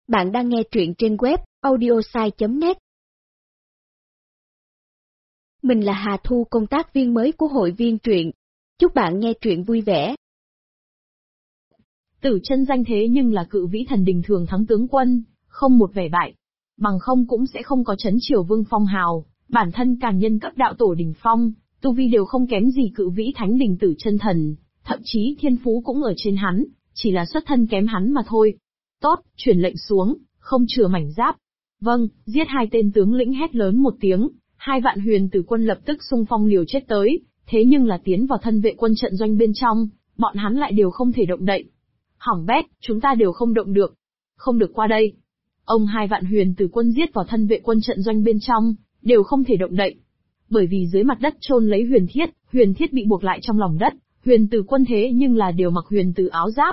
Bạn đang nghe truyện trên web audiosai.net. Mình là Hà Thu, công tác viên mới của hội viên truyện. Chúc bạn nghe truyện vui vẻ. Tử Chân danh thế nhưng là cự vĩ thần đình thường thắng tướng quân, không một vẻ bại. Bằng không cũng sẽ không có Trấn Triều Vương phong hào, bản thân càn nhân cấp đạo tổ đỉnh phong, tu vi đều không kém gì cự vĩ thánh đình Tử Chân thần, thậm chí thiên phú cũng ở trên hắn, chỉ là xuất thân kém hắn mà thôi. Tốt, truyền lệnh xuống, không chừa mảnh giáp. Vâng, giết hai tên tướng lĩnh hét lớn một tiếng, 2 vạn huyền tử quân lập tức xung phong liều chết tới, thế nhưng là tiến vào thân vệ quân trận doanh bên trong, bọn hắn lại đều không thể động đậy. Hỏng bét, chúng ta đều không động được. Không được qua đây. Ông 2 vạn huyền tử quân giết vào thân vệ quân trận doanh bên trong, đều không thể động đậy. Bởi vì dưới mặt đất chôn lấy huyền thiết bị buộc lại trong lòng đất, huyền tử quân thế nhưng là đều mặc huyền tử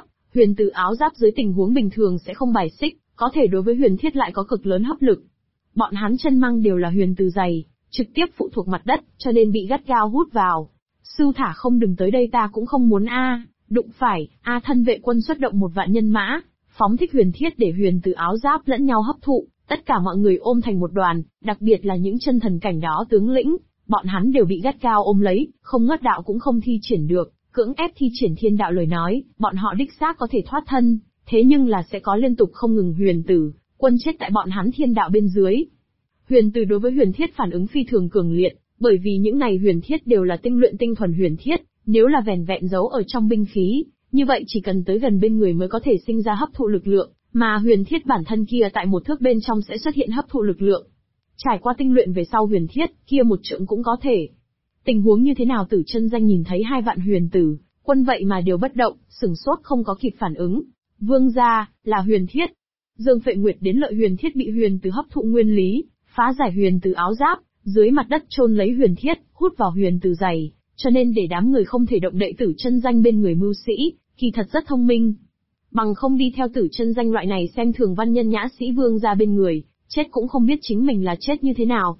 áo giáp dưới tình huống bình thường sẽ không bài xích, có thể đối với huyền thiết lại có cực lớn hấp lực. Bọn hắn chân măng đều là huyền tử dày, trực tiếp phụ thuộc mặt đất, cho nên bị gắt gao hút vào. Sư thả không đừng tới đây ta cũng không muốn đụng phải, thân vệ quân xuất động 1 vạn nhân mã, phóng thích huyền thiết để huyền tử áo giáp lẫn nhau hấp thụ, tất cả mọi người ôm thành một đoàn, đặc biệt là những chân thần cảnh đó tướng lĩnh, bọn hắn đều bị gắt gao ôm lấy, không ngất đạo cũng không thi triển được, cưỡng ép thi triển thiên đạo lời nói, bọn họ đích xác có thể thoát thân, thế nhưng là sẽ có liên tục không ngừng huyền tử quân chết tại bọn hắn thiên đạo bên dưới. Huyền tử đối với huyền thiết phản ứng phi thường cường liệt, bởi vì những này huyền thiết đều là tinh luyện tinh thuần huyền thiết, nếu là vẻn vẹn giấu ở trong binh khí, như vậy chỉ cần tới gần bên người mới có thể sinh ra hấp thụ lực lượng, mà huyền thiết bản thân kia tại 1 thước bên trong sẽ xuất hiện hấp thụ lực lượng. Trải qua tinh luyện về sau huyền thiết, kia 1 trượng cũng có thể. Tình huống như thế nào Tử Chân danh nhìn thấy 2 vạn huyền tử quân vậy mà đều bất động, sửng sốt không có kịp phản ứng. Vương gia, là huyền thiết. Dương Phệ Nguyệt đến lợi huyền thiết bị huyền tử hấp thụ nguyên lý, phá giải huyền tử áo giáp, dưới mặt đất chôn lấy huyền thiết, hút vào huyền tử dày, cho nên để đám người không thể động đậy Tử Chân danh bên người mưu sĩ, kỳ thật rất thông minh. Bằng không đi theo Tử Chân danh loại này xem thường văn nhân nhã sĩ vương gia bên người, chết cũng không biết chính mình là chết như thế nào.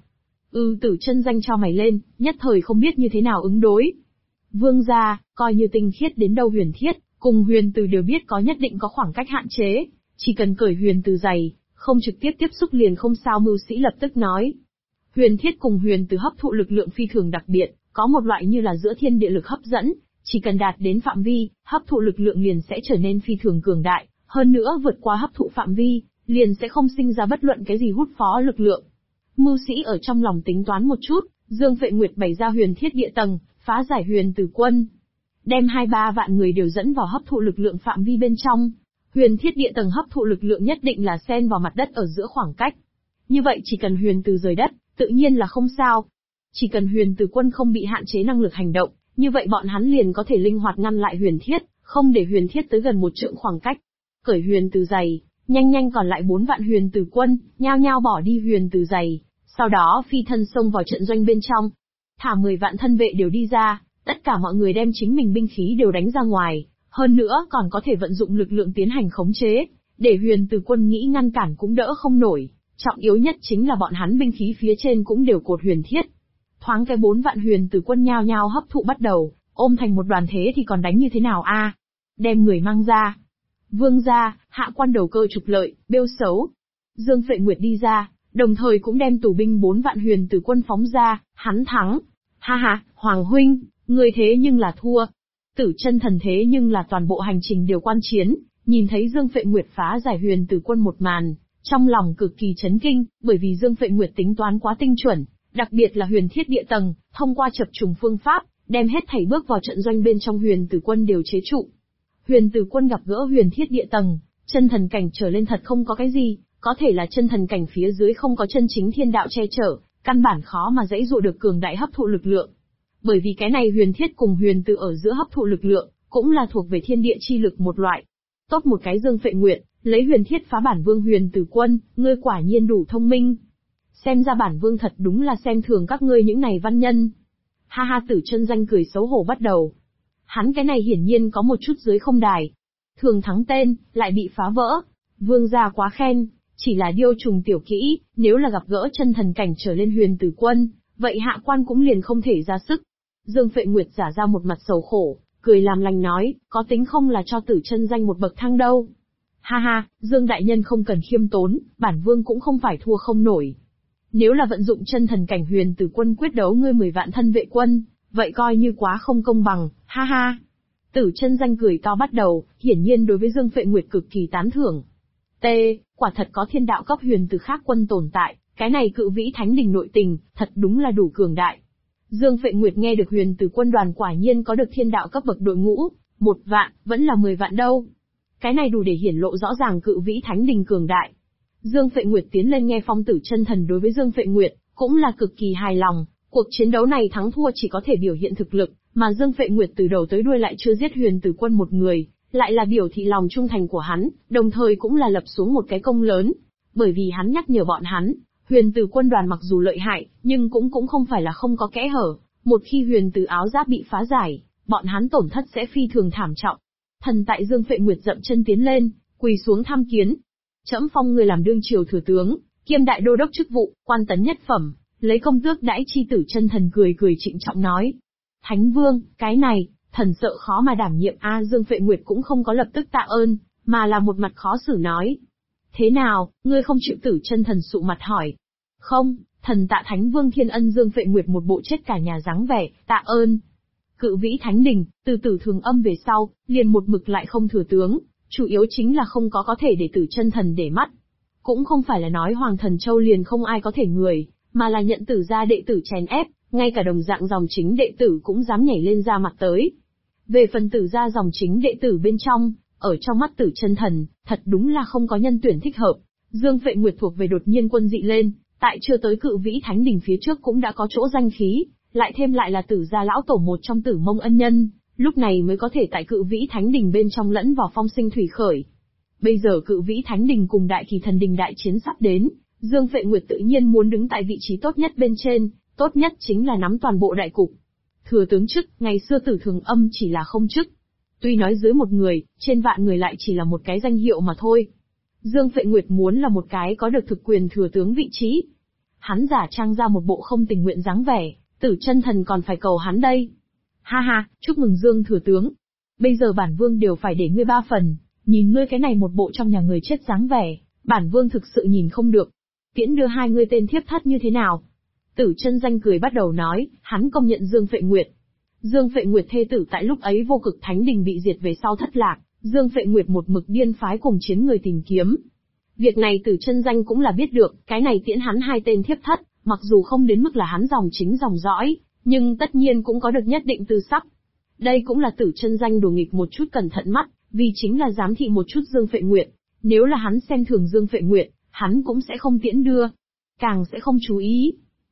Tử Chân danh cho mày lên, nhất thời không biết như thế nào ứng đối. Vương gia, coi như tinh khiết đến đâu huyền thiết, cùng huyền tử đều biết có nhất định có khoảng cách hạn chế, chỉ cần cởi huyền tử dày, không trực tiếp tiếp xúc liền không sao. Mưu sĩ lập tức nói. Huyền thiết cùng huyền tử hấp thụ lực lượng phi thường đặc biệt, có một loại như là giữa thiên địa lực hấp dẫn, chỉ cần đạt đến phạm vi, hấp thụ lực lượng liền sẽ trở nên phi thường cường đại, hơn nữa vượt qua hấp thụ phạm vi, liền sẽ không sinh ra bất luận cái gì hút phó lực lượng. Mưu sĩ ở trong lòng tính toán một chút, Dương Phệ Nguyệt bày ra huyền thiết địa tầng, phá giải huyền tử quân, đem 2-3 vạn người đều dẫn vào hấp thụ lực lượng phạm vi bên trong. Huyền thiết địa tầng hấp thụ lực lượng nhất định là xen vào mặt đất ở giữa khoảng cách. Như vậy chỉ cần huyền tử rời đất, tự nhiên là không sao. Chỉ cần huyền tử quân không bị hạn chế năng lực hành động, như vậy bọn hắn liền có thể linh hoạt ngăn lại huyền thiết, không để huyền thiết tới gần 1 trượng khoảng cách. Cởi huyền tử dày, nhanh còn lại 4 vạn huyền tử quân, nhao nhao bỏ đi huyền tử dày, sau đó phi thân xông vào trận doanh bên trong. Thả 10 vạn thân vệ đều đi ra, tất cả mọi người đem chính mình binh khí đều đánh ra ngoài, hơn nữa còn có thể vận dụng lực lượng tiến hành khống chế, để huyền tử quân nghĩ ngăn cản cũng đỡ không nổi. Trọng yếu nhất chính là bọn hắn binh khí phía trên cũng đều cột huyền thiết. Thoáng cái 4 vạn huyền tử quân nhao nhao hấp thụ bắt đầu, ôm thành một đoàn thế thì còn đánh như thế nào Đem người mang ra. Vương gia, hạ quan đầu cơ trục lợi, bêu xấu. Dương Phệ Nguyệt đi ra, đồng thời cũng đem tù binh 4 vạn huyền tử quân phóng ra, hắn thắng. Ha, Hoàng huynh, người thế nhưng là thua. Tử Chân thần thế nhưng là toàn bộ hành trình đều quan chiến, nhìn thấy Dương Phệ Nguyệt phá giải huyền tử quân một màn, trong lòng cực kỳ chấn kinh, bởi vì Dương Phệ Nguyệt tính toán quá tinh chuẩn, đặc biệt là huyền thiết địa tầng, thông qua chập trùng phương pháp, đem hết thảy bước vào trận doanh bên trong huyền tử quân đều chế trụ. Huyền tử quân gặp gỡ huyền thiết địa tầng, chân thần cảnh trở lên thật không có cái gì, có thể là chân thần cảnh phía dưới không có chân chính thiên đạo che chở, căn bản khó mà dãy dụ được cường đại hấp thụ lực lượng. Bởi vì cái này huyền thiết cùng huyền tử ở giữa hấp thụ lực lượng, cũng là thuộc về thiên địa chi lực một loại. Tốt một cái Dương Phệ Nguyệt, lấy huyền thiết phá bản vương huyền tử quân, ngươi quả nhiên đủ thông minh. Xem ra bản vương thật đúng là xem thường các ngươi những này văn nhân. Ha, Tử Chân danh cười xấu hổ bắt đầu. Hắn cái này hiển nhiên có một chút dưới không đài. Thường thắng tên, lại bị phá vỡ. Vương gia quá khen, chỉ là điêu trùng tiểu kỹ, nếu là gặp gỡ chân thần cảnh trở lên huyền tử quân, vậy hạ quan cũng liền không thể ra sức. Dương Phệ Nguyệt giả ra một mặt sầu khổ, cười làm lành nói, có tính không là cho Tử Chân danh một bậc thang đâu. Ha ha, Dương đại nhân không cần khiêm tốn, bản vương cũng không phải thua không nổi. Nếu là vận dụng chân thần cảnh huyền tử quân quyết đấu ngươi 10 vạn thân vệ quân, vậy coi như quá không công bằng, ha ha. Tử Chân Danh cười to bắt đầu, hiển nhiên đối với Dương Phệ Nguyệt cực kỳ tán thưởng. Quả thật có thiên đạo cấp huyền tử khác quân tồn tại, cái này cự vĩ thánh đình nội tình, thật đúng là đủ cường đại. Dương Phệ Nguyệt nghe được huyền tử quân đoàn quả nhiên có được thiên đạo cấp bậc đội ngũ, 1 vạn, vẫn là 10 vạn đâu. Cái này đủ để hiển lộ rõ ràng cự vĩ thánh đình cường đại. Dương Phệ Nguyệt tiến lên nghe phong Tử Chân Thần đối với Dương Phệ Nguyệt, cũng là cực kỳ hài lòng, cuộc chiến đấu này thắng thua chỉ có thể biểu hiện thực lực, mà Dương Phệ Nguyệt từ đầu tới đuôi lại chưa giết huyền tử quân một người, lại là biểu thị lòng trung thành của hắn, đồng thời cũng là lập xuống một cái công lớn, bởi vì hắn nhắc nhở bọn hắn, huyền tử quân đoàn mặc dù lợi hại, nhưng cũng không phải là không có kẽ hở, một khi huyền tử áo giáp bị phá giải, bọn hắn tổn thất sẽ phi thường thảm trọng. Thần tại Dương Phệ Nguyệt dậm chân tiến lên, quỳ xuống tham kiến. Trẫm phong người làm đương triều thừa tướng, kiêm đại đô đốc chức vụ, quan tấn nhất phẩm, lấy công tước đãi chi. Tử Chân Thần cười cười trịnh trọng nói. Thánh vương, cái này, thần sợ khó mà đảm nhiệm. Dương Phệ Nguyệt cũng không có lập tức tạ ơn, mà là một mặt khó xử nói. Thế nào, ngươi không chịu? Tử Chân Thần sụ mặt hỏi. Không, thần tạ Thánh vương thiên ân. Dương Phệ Nguyệt một bộ chết cả nhà dáng vẻ, tạ ơn. Cự vĩ thánh đình, từ Tử Thường Âm về sau, liền một mực lại không thừa tướng, chủ yếu chính là không có thể để Tử Chân Thần để mắt. Cũng không phải là nói Hoàng Thần Châu liền không ai có thể người, mà là nhận Tử gia đệ tử chèn ép, ngay cả đồng dạng dòng chính đệ tử cũng dám nhảy lên ra mặt tới. Về phần Tử gia dòng chính đệ tử bên trong, ở trong mắt Tử Chân Thần, thật đúng là không có nhân tuyển thích hợp. Dương Phệ Nguyệt thuộc về đột nhiên quân dị lên, tại chưa tới cự vĩ thánh đình phía trước cũng đã có chỗ danh khí, lại thêm lại là Tử gia lão tổ một trong Tử Mông ân nhân, lúc này mới có thể tại cự vĩ thánh đình bên trong lẫn vào phong sinh thủy khởi. Bây giờ cự vĩ thánh đình cùng đại kỳ thần đình đại chiến sắp đến, Dương Phệ Nguyệt tự nhiên muốn đứng tại vị trí tốt nhất bên trên, tốt nhất chính là nắm toàn bộ đại cục. Thừa tướng chức, ngày xưa Tử Thường Âm chỉ là không chức. Tuy nói dưới một người, trên vạn người lại chỉ là một cái danh hiệu mà thôi. Dương Phệ Nguyệt muốn là một cái có được thực quyền thừa tướng vị trí. Hắn giả trang ra một bộ không tình nguyện dáng vẻ, Tử Chân Thần còn phải cầu hắn đây. Ha ha, chúc mừng Dương thừa tướng. Bây giờ bản vương đều phải để ngươi 3 phần, nhìn ngươi cái này một bộ trong nhà người chết dáng vẻ, bản vương thực sự nhìn không được. Tiễn đưa hai ngươi tên thiếp thất như thế nào? Tử Chân Danh cười bắt đầu nói, hắn công nhận Dương Phệ Nguyệt. Dương Phệ Nguyệt thê tử tại lúc ấy vô cực thánh đình bị diệt về sau thất lạc, Dương Phệ Nguyệt một mực điên phái cùng chiến người tìm kiếm. Việc này Tử Chân Danh cũng là biết được, cái này tiễn hắn 2 tên thiếp thất, mặc dù không đến mức là hắn dòng chính dòng dõi, nhưng tất nhiên cũng có được nhất định tư sắc. Đây cũng là Tử Chân Danh đùa nghịch một chút cẩn thận mắt, vì chính là giám thị một chút Dương Phệ Nguyệt, nếu là hắn xem thường Dương Phệ Nguyệt, hắn cũng sẽ không tiễn đưa, càng sẽ không chú ý.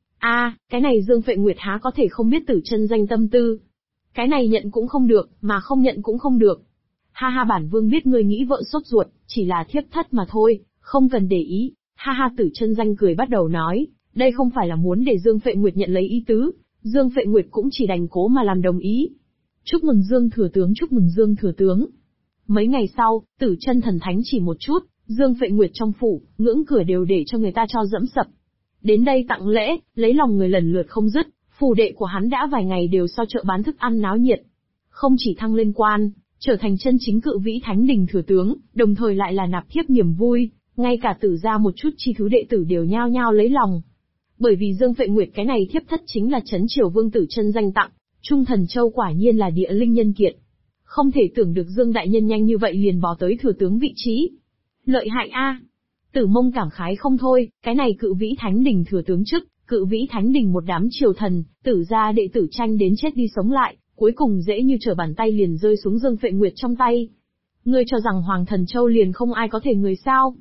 Cái này Dương Phệ Nguyệt há có thể không biết Tử Chân Danh tâm tư. Cái này nhận cũng không được, mà không nhận cũng không được. Ha ha, bản vương biết ngươi nghĩ vợ sốt ruột, chỉ là thiếp thất mà thôi, không cần để ý. Ha ha, Tử Chân Danh cười bắt đầu nói, đây không phải là muốn để Dương Phệ Nguyệt nhận lấy ý tứ, Dương Phệ Nguyệt cũng chỉ đành cố mà làm đồng ý. Chúc mừng Dương thừa tướng, chúc mừng Dương thừa tướng. Mấy ngày sau, Tử Chân Thần thánh chỉ một chút, Dương Phệ Nguyệt trong phủ, ngưỡng cửa đều để cho người ta cho dẫm sập. Đến đây tặng lễ, lấy lòng người lần lượt không dứt, phủ đệ của hắn đã vài ngày đều so chợ bán thức ăn náo nhiệt. Không chỉ thăng lên quan, trở thành chân chính cự vĩ thánh đình thừa tướng, đồng thời lại là nạp thiếp niềm vui, ngay cả Tử gia một chút chi thứ đệ tử đều nhao nhao lấy lòng. Bởi vì Dương Phệ Nguyệt cái này thiếp thất chính là Trấn Triều Vương Tử Chân Danh tặng, Trung Thần Châu quả nhiên là địa linh nhân kiệt. Không thể tưởng được Dương đại nhân nhanh như vậy liền bò tới thừa tướng vị trí. Lợi hại a! Tử Mông cảm khái không thôi, cái này cự vĩ thánh đình thừa tướng chức, cự vĩ thánh đình một đám triều thần, Tử gia đệ tử tranh đến chết đi sống lại, cuối cùng dễ như trở bàn tay liền rơi xuống Dương Phệ Nguyệt trong tay. Ngươi cho rằng Hoàng Thần Châu liền không ai có thể người sao?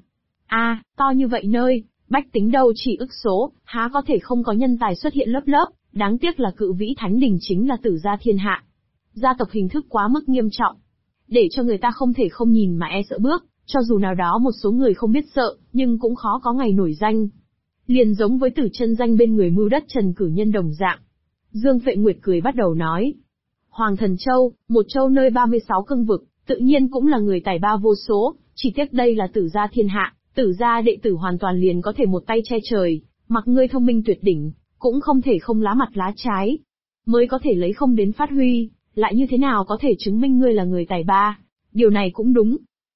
To như vậy nơi, bách tính đâu chỉ ức số, há có thể không có nhân tài xuất hiện lớp lớp, đáng tiếc là cự vĩ thánh đình chính là Tử gia thiên hạ. Gia tộc hình thức quá mức nghiêm trọng, để cho người ta không thể không nhìn mà e sợ bước, cho dù nào đó một số người không biết sợ, nhưng cũng khó có ngày nổi danh. Liền giống với Tử Chân Danh bên người mưu đất Trần Cử Nhân đồng dạng. Dương Phệ Nguyệt cười bắt đầu nói. Hoàng Thần Châu, một châu nơi 36 cương vực, tự nhiên cũng là người tài ba vô số, chỉ tiếc đây là Tử gia thiên hạ, Tử gia đệ tử hoàn toàn liền có thể một tay che trời, mặc ngươi thông minh tuyệt đỉnh, cũng không thể không lá mặt lá trái. Mới có thể lấy không đến phát huy, lại như thế nào có thể chứng minh ngươi là người tài ba, điều này cũng đúng.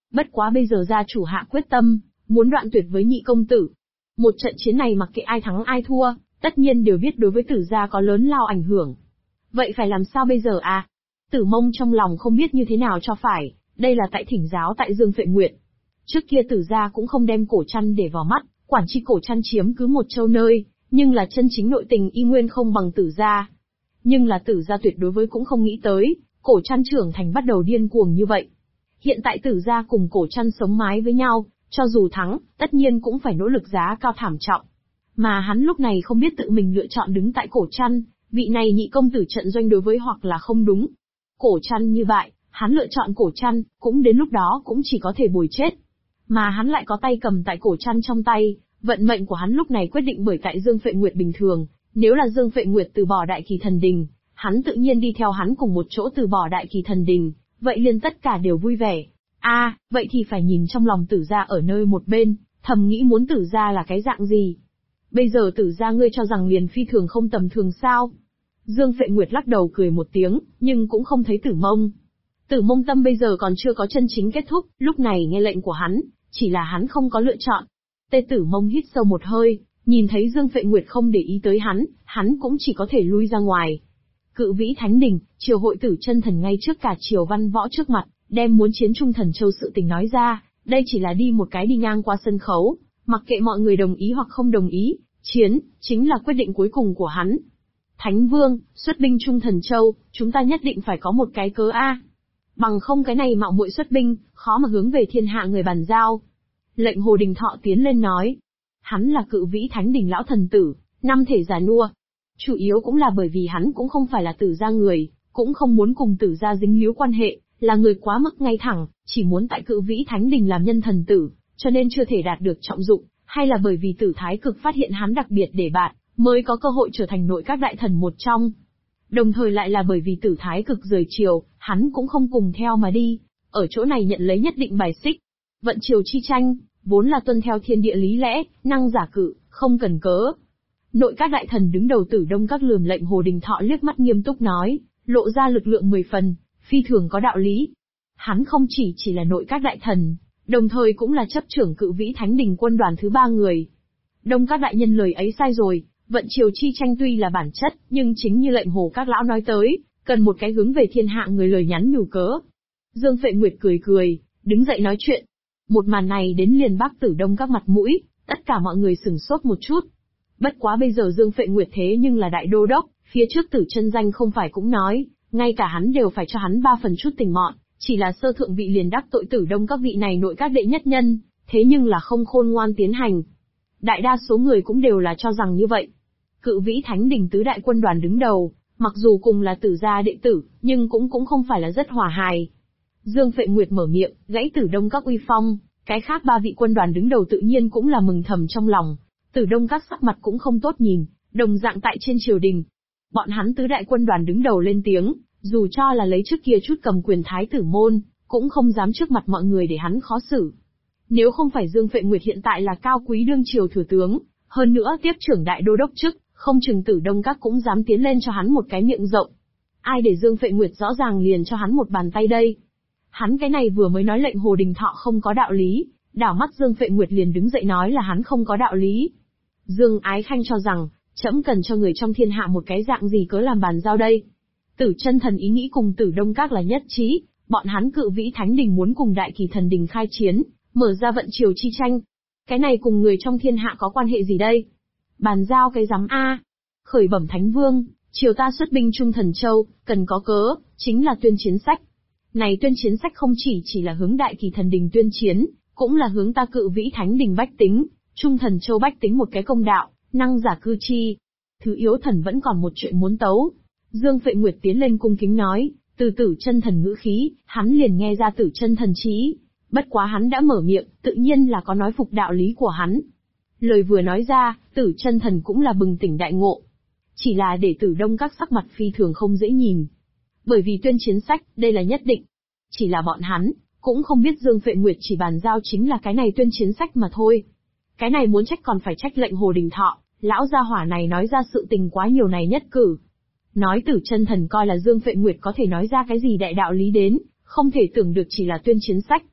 Bất quá bây giờ gia chủ hạ quyết tâm, muốn đoạn tuyệt với nhị công tử. Một trận chiến này mặc kệ ai thắng ai thua, tất nhiên đều biết đối với Tử gia có lớn lao ảnh hưởng. Vậy phải làm sao bây giờ à? Tử Mông trong lòng không biết như thế nào cho phải, đây là tại thỉnh giáo tại Dương Phệ Nguyệt. Trước kia Tử gia cũng không đem Cổ Trăn để vào mắt, quản chi Cổ Trăn chiếm cứ một châu nơi, nhưng là chân chính nội tình y nguyên không bằng Tử gia. Nhưng là Tử gia tuyệt đối với cũng không nghĩ tới, Cổ Trăn trưởng thành bắt đầu điên cuồng như vậy. Hiện tại Tử gia cùng Cổ Trăn sống mái với nhau, cho dù thắng, tất nhiên cũng phải nỗ lực giá cao thảm trọng. Mà hắn lúc này không biết tự mình lựa chọn đứng tại Cổ Trăn, vị này nhị công tử trận doanh đối với hoặc là không đúng. Cổ Trăn như vậy, hắn lựa chọn Cổ Trăn, cũng đến lúc đó cũng chỉ có thể bồi chết. Mà hắn lại có tay cầm tại Cổ Trăn trong tay, vận mệnh của hắn lúc này quyết định bởi tại Dương Phệ Nguyệt bình thường, nếu là Dương Phệ Nguyệt từ bỏ Đại Kỳ Thần Đình, hắn tự nhiên đi theo hắn cùng một chỗ từ bỏ Đại Kỳ Thần Đình, vậy liền tất cả đều vui vẻ. Vậy thì phải nhìn trong lòng Tử gia ở nơi một bên, thầm nghĩ muốn Tử gia là cái dạng gì. Bây giờ Tử gia ngươi cho rằng liền phi thường không tầm thường sao? Dương Phệ Nguyệt lắc đầu cười một tiếng, nhưng cũng không thấy Tử Mông. Tử Mông tâm bây giờ còn chưa có chân chính kết thúc, lúc này nghe lệnh của hắn, chỉ là hắn không có lựa chọn. Tê Tử Mông hít sâu một hơi, nhìn thấy Dương Phệ Nguyệt không để ý tới hắn cũng chỉ có thể lui ra ngoài. Cự Vĩ Thánh Đình, triều hội Tử Chân Thần ngay trước cả triều văn võ trước mặt, đem muốn chiến Trung Thần Châu sự tình nói ra, đây chỉ là đi một cái đi ngang qua sân khấu, mặc kệ mọi người đồng ý hoặc không đồng ý, chiến, chính là quyết định cuối cùng của hắn. Thánh Vương, xuất binh Trung Thần Châu, chúng ta nhất định phải có một cái cớ a. Bằng không cái này mạo muội xuất binh, khó mà hướng về thiên hạ người bàn giao. Lệnh Hồ Đình Thọ tiến lên nói. Hắn là Cự Vĩ Thánh Đình lão thần tử, năm thể già nua. Chủ yếu cũng là bởi vì hắn cũng không phải là Tử gia người, cũng không muốn cùng Tử gia dính líu quan hệ, là người quá mức ngay thẳng, chỉ muốn tại Cự Vĩ Thánh Đình làm nhân thần tử, cho nên chưa thể đạt được trọng dụng, hay là bởi vì Tử Thái Cực phát hiện hắn đặc biệt để bạn, mới có cơ hội trở thành nội các đại thần một trong. Đồng thời lại là bởi vì Tử Thái Cực rời triều, hắn cũng không cùng theo mà đi, ở chỗ này nhận lấy nhất định bài xích. Vận triều chi tranh, vốn là tuân theo thiên địa lý lẽ, năng giả cự, không cần cớ. Nội các đại thần đứng đầu Tử Đông các lườm lệnh Hồ Đình Thọ liếc mắt nghiêm túc nói, lộ ra lực lượng 10 phần, phi thường có đạo lý. Hắn không chỉ là nội các đại thần, đồng thời cũng là chấp trưởng Cự Vĩ Thánh Đình quân đoàn thứ 3 người. Đông các đại nhân lời ấy sai rồi, vận triều chi tranh tuy là bản chất, nhưng chính như lệnh Hồ các lão nói tới, cần một cái hướng về thiên hạ người lời nhắn nhủ cớ. Dương Phệ Nguyệt cười, đứng dậy nói chuyện. Một màn này đến liền Bắc Tử Đông các mặt mũi, tất cả mọi người sửng sốt một chút. Bất quá bây giờ Dương Phệ Nguyệt thế nhưng là đại đô đốc, phía trước Tử Chân Danh không phải cũng nói, ngay cả hắn đều phải cho hắn 3 phần chút tình mọn, chỉ là sơ thượng vị liền đắc tội Tử Đông các vị này nội các đệ nhất nhân, thế nhưng là không khôn ngoan tiến hành. Đại đa số người cũng đều là cho rằng như vậy. Cự Vĩ Thánh Đình tứ đại quân đoàn đứng đầu, mặc dù cùng là Tử gia đệ tử, nhưng cũng không phải là rất hòa hài. Dương Phệ Nguyệt mở miệng, gãy Tử Đông các uy phong, cái khác 3 vị quân đoàn đứng đầu tự nhiên cũng là mừng thầm trong lòng. Tử Đông các sắc mặt cũng không tốt nhìn, đồng dạng tại trên triều đình. Bọn hắn tứ đại quân đoàn đứng đầu lên tiếng, dù cho là lấy trước kia chút cầm quyền thái tử môn, cũng không dám trước mặt mọi người để hắn khó xử. Nếu không phải Dương Phệ Nguyệt hiện tại là cao quý đương triều thừa tướng, hơn nữa tiếp trưởng đại đô đốc chức, không chừng Tử Đông các cũng dám tiến lên cho hắn một cái miệng rộng. Ai để Dương Phệ Nguyệt rõ ràng liền cho hắn một bàn tay đây. Hắn cái này vừa mới nói lệnh Hồ Đình Thọ không có đạo lý, đảo mắt Dương Phệ Nguyệt liền đứng dậy nói là hắn không có đạo lý. Dương Ái Khanh cho rằng, trẫm cần cho người trong thiên hạ một cái dạng gì cớ làm bàn giao đây. Tử Chân Thần ý nghĩ cùng Tử Đông các là nhất trí, bọn hắn Cự Vĩ Thánh Đình muốn cùng Đại Kỳ Thần Đình khai chiến, mở ra vận triều chi tranh. Cái này cùng người trong thiên hạ có quan hệ gì đây? Bàn giao cái rắm a. Khởi bẩm Thánh Vương, triều ta xuất binh Trung Thần Châu, cần có cớ, chính là tuyên chiến sách. Này tuyên chiến sách không chỉ là hướng Đại Kỳ Thần Đình tuyên chiến, cũng là hướng ta Cự Vĩ Thánh Đình bách tính, Trung Thần Châu bách tính một cái công đạo, năng giả cư chi. Thứ yếu thần vẫn còn một chuyện muốn tấu. Dương Phệ Nguyệt tiến lên cung kính nói, từ Tử Chân Thần ngữ khí, hắn liền nghe ra Tử Chân Thần chí. Bất quá hắn đã mở miệng, tự nhiên là có nói phục đạo lý của hắn. Lời vừa nói ra, Tử Chân Thần cũng là bừng tỉnh đại ngộ. Chỉ là để Tử Đông các sắc mặt phi thường không dễ nhìn. Bởi vì tuyên chiến sách, đây là nhất định. Chỉ là bọn hắn, cũng không biết Dương Phệ Nguyệt chỉ bàn giao chính là cái này tuyên chiến sách mà thôi. Cái này muốn trách còn phải trách lệnh Hồ Đình Thọ, lão gia hỏa này nói ra sự tình quá nhiều này nhất cử. Nói Tử Chân Thần coi là Dương Phệ Nguyệt có thể nói ra cái gì đại đạo lý đến, không thể tưởng được chỉ là tuyên chiến sách.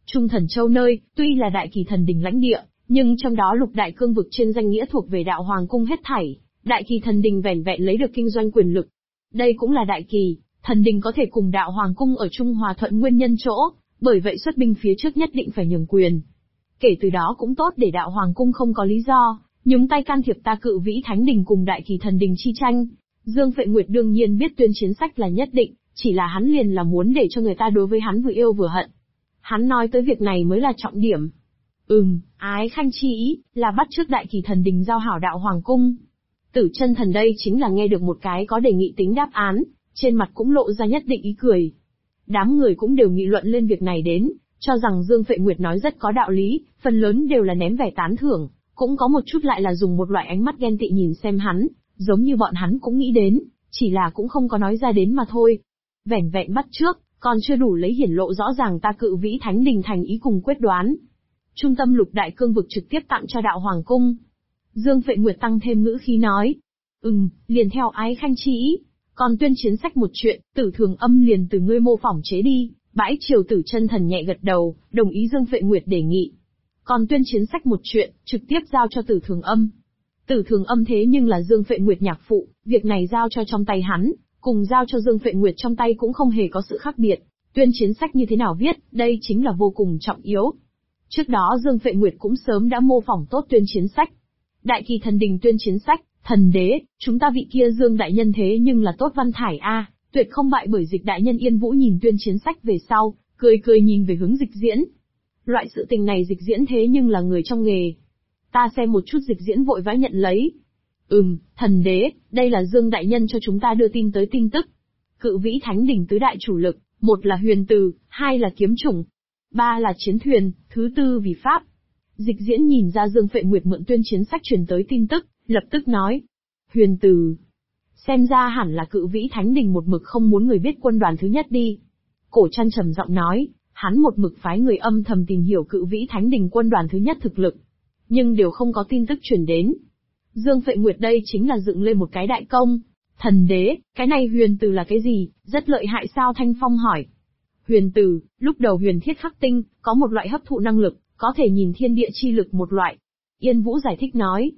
Trung Thần Châu nơi, tuy là Đại Kỳ Thần Đình lãnh địa, nhưng trong đó lục đại cương vực trên danh nghĩa thuộc về Đạo Hoàng cung hết thảy, Đại Kỳ Thần Đình vẻn vẹn lấy được kinh doanh quyền lực. Đây cũng là Đại Kỳ Thần Đình có thể cùng Đạo Hoàng cung ở Trung Hòa thuận nguyên nhân chỗ, bởi vậy xuất binh phía trước nhất định phải nhường quyền. Kể từ đó cũng tốt để Đạo Hoàng cung không có lý do nhúng tay can thiệp ta Cự Vĩ Thánh Đình cùng Đại Kỳ Thần Đình chi tranh. Dương Phệ Nguyệt đương nhiên biết tuyên chiến sách là nhất định, chỉ là hắn liền là muốn để cho người ta đối với hắn vừa yêu vừa hận. Hắn nói tới việc này mới là trọng điểm. Ái khanh chi ý, là bắt trước Đại Kỳ Thần Đình giao hảo Đạo Hoàng cung. Tử Chân Thần đây chính là nghe được một cái có đề nghị tính đáp án, trên mặt cũng lộ ra nhất định ý cười. Đám người cũng đều nghị luận lên việc này đến, cho rằng Dương Phệ Nguyệt nói rất có đạo lý, phần lớn đều là ném vẻ tán thưởng, cũng có một chút lại là dùng một loại ánh mắt ghen tị nhìn xem hắn, giống như bọn hắn cũng nghĩ đến, chỉ là cũng không có nói ra đến mà thôi. Vẻn vẹn bắt trước, còn chưa đủ lấy hiển lộ rõ ràng ta Cự Vĩ Thánh Đình thành ý cùng quyết đoán. Trung tâm lục đại cương vực trực tiếp tặng cho Đạo Hoàng cung. Dương Phệ Nguyệt tăng thêm ngữ khí nói. Liền theo ái khanh chi ý. Còn tuyên chiến sách một chuyện, Tử Thường Âm liền từ ngươi mô phỏng chế đi. Bãi triều Tử Chân Thần nhẹ gật đầu, đồng ý Dương Phệ Nguyệt đề nghị. Còn tuyên chiến sách một chuyện, trực tiếp giao cho Tử Thường Âm. Tử Thường Âm thế nhưng là Dương Phệ Nguyệt nhạc phụ, việc này giao cho trong tay hắn, cùng giao cho Dương Phệ Nguyệt trong tay cũng không hề có sự khác biệt. Tuyên chiến sách như thế nào viết, đây chính là vô cùng trọng yếu. Trước đó Dương Phệ Nguyệt cũng sớm đã mô phỏng tốt tuyên chiến sách. Đại Kỳ Thần Đình tuyên chiến sách, thần đế, chúng ta vị kia Dương đại nhân thế nhưng là tốt văn thải a, tuyệt không bại bởi Dịch đại nhân. Yên Vũ nhìn tuyên chiến sách về sau, cười nhìn về hướng Dịch Diễn. Loại sự tình này Dịch Diễn thế nhưng là người trong nghề. Ta xem một chút. Dịch Diễn vội vã nhận lấy. Thần đế, đây là Dương đại nhân cho chúng ta đưa tin tới tin tức. Cự Vĩ Thánh Đình tứ đại chủ lực, một là huyền từ, hai là kiếm chủng, ba là chiến thuyền, thứ tư vì pháp. Dịch Diễn nhìn ra Dương Phệ Nguyệt mượn tuyên chiến sách truyền tới tin tức, lập tức nói. Huyền từ. Xem ra hẳn là Cự Vĩ Thánh Đình một mực không muốn người biết quân đoàn thứ nhất đi. Cổ Trăn trầm giọng nói, hắn một mực phái người âm thầm tìm hiểu Cự Vĩ Thánh Đình quân đoàn thứ nhất thực lực, nhưng đều không có tin tức truyền đến. Dương Phệ Nguyệt đây chính là dựng lên một cái đại công. Thần đế, cái này huyền từ là cái gì, rất lợi hại sao? Thanh Phong hỏi. Huyền từ, lúc đầu huyền thiết khắc tinh, có một loại hấp thụ năng lực, có thể nhìn thiên địa chi lực một loại. Yên Vũ giải thích nói.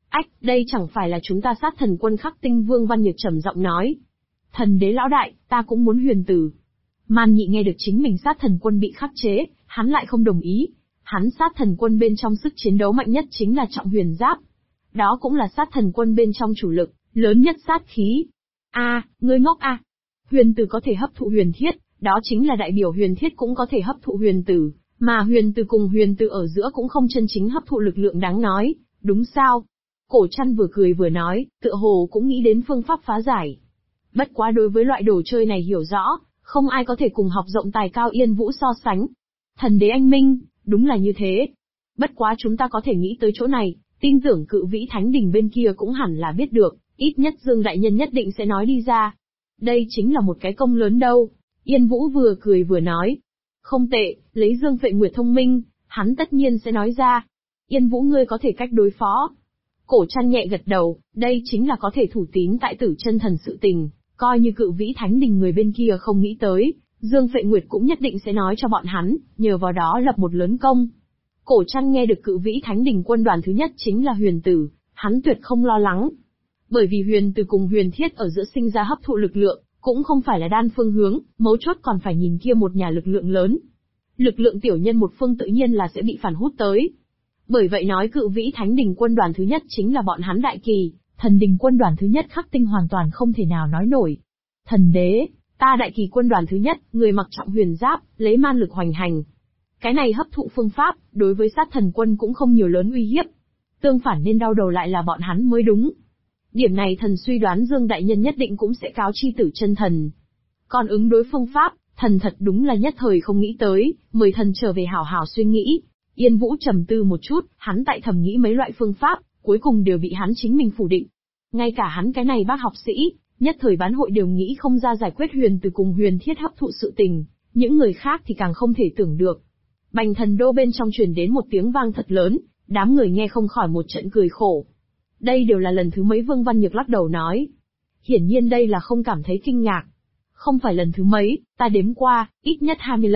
Đây chẳng phải là chúng ta sát thần quân khắc tinh? Vương Văn Nghiệp trầm giọng nói. Thần đế lão đại, ta cũng muốn huyền từ. Man Nhị nghe được chính mình sát thần quân bị khắc chế, hắn lại không đồng ý. Hắn sát thần quân bên trong sức chiến đấu mạnh nhất chính là trọng huyền giáp. Đó cũng là sát thần quân bên trong chủ lực, lớn nhất sát khí. Ngươi ngốc à? Huyền tử có thể hấp thụ huyền thiết, đó chính là đại biểu huyền thiết cũng có thể hấp thụ huyền tử, mà huyền tử cùng huyền tử ở giữa cũng không chân chính hấp thụ lực lượng đáng nói, đúng sao? Cổ Trăn vừa cười vừa nói, tựa hồ cũng nghĩ đến phương pháp phá giải. Bất quá đối với loại đồ chơi này hiểu rõ, không ai có thể cùng học rộng tài cao Yên Vũ so sánh. Thần đế anh minh, đúng là như thế. Bất quá chúng ta có thể nghĩ tới chỗ này, tin tưởng Cự Vĩ Thánh Đình bên kia cũng hẳn là biết được, ít nhất Dương đại nhân nhất định sẽ nói đi ra. Đây chính là một cái công lớn đâu. Yên Vũ vừa cười vừa nói. Không tệ, lấy Dương Phệ Nguyệt thông minh, hắn tất nhiên sẽ nói ra. Yên Vũ ngươi có thể cách đối phó. Cổ Trăn nhẹ gật đầu, đây chính là có thể thủ tín tại Tử Chân Thần sự tình, coi như Cự Vĩ Thánh Đình người bên kia không nghĩ tới, Dương Phệ Nguyệt cũng nhất định sẽ nói cho bọn hắn, nhờ vào đó lập một lớn công. Cổ Trăn nghe được Cự Vĩ Thánh Đình quân đoàn thứ nhất chính là huyền tử, hắn tuyệt không lo lắng. Bởi vì huyền tử cùng huyền thiết ở giữa sinh ra hấp thụ lực lượng, cũng không phải là đan phương hướng, mấu chốt còn phải nhìn kia một nhà lực lượng lớn. Lực lượng tiểu nhân một phương tự nhiên là sẽ bị phản hút tới. Bởi vậy nói Cự Vĩ Thánh Đình quân đoàn thứ nhất chính là bọn hắn Đại Kỳ, Thần Đình quân đoàn thứ nhất khắc tinh hoàn toàn không thể nào nói nổi. Thần đế, ta Đại Kỳ quân đoàn thứ nhất, người mặc trọng huyền giáp, lấy man lực hoành hành. Cái này hấp thụ phương pháp, đối với sát thần quân cũng không nhiều lớn uy hiếp. Tương phản nên đau đầu lại là bọn hắn mới đúng. Điểm này thần suy đoán Dương đại nhân nhất định cũng sẽ cáo chi Tử Chân Thần. Còn ứng đối phương pháp, thần thật đúng là nhất thời không nghĩ tới, mời thần trở về hảo hảo suy nghĩ. Yên Vũ trầm tư một chút, hắn tại thầm nghĩ mấy loại phương pháp, cuối cùng đều bị hắn chính mình phủ định. Ngay cả hắn cái này bác học sĩ, nhất thời bán hội đều nghĩ không ra giải quyết huyền từ cùng huyền thiết hấp thụ sự tình, những người khác thì càng không thể tưởng được. Bành Thần Đô bên trong truyền đến một tiếng vang thật lớn, đám người nghe không khỏi một trận cười khổ. Đây đều là lần thứ mấy? Vương Văn Nhược lắc đầu nói. Hiển nhiên đây là không cảm thấy kinh ngạc. Không phải lần thứ mấy, ta đếm qua, ít nhất 20 lần,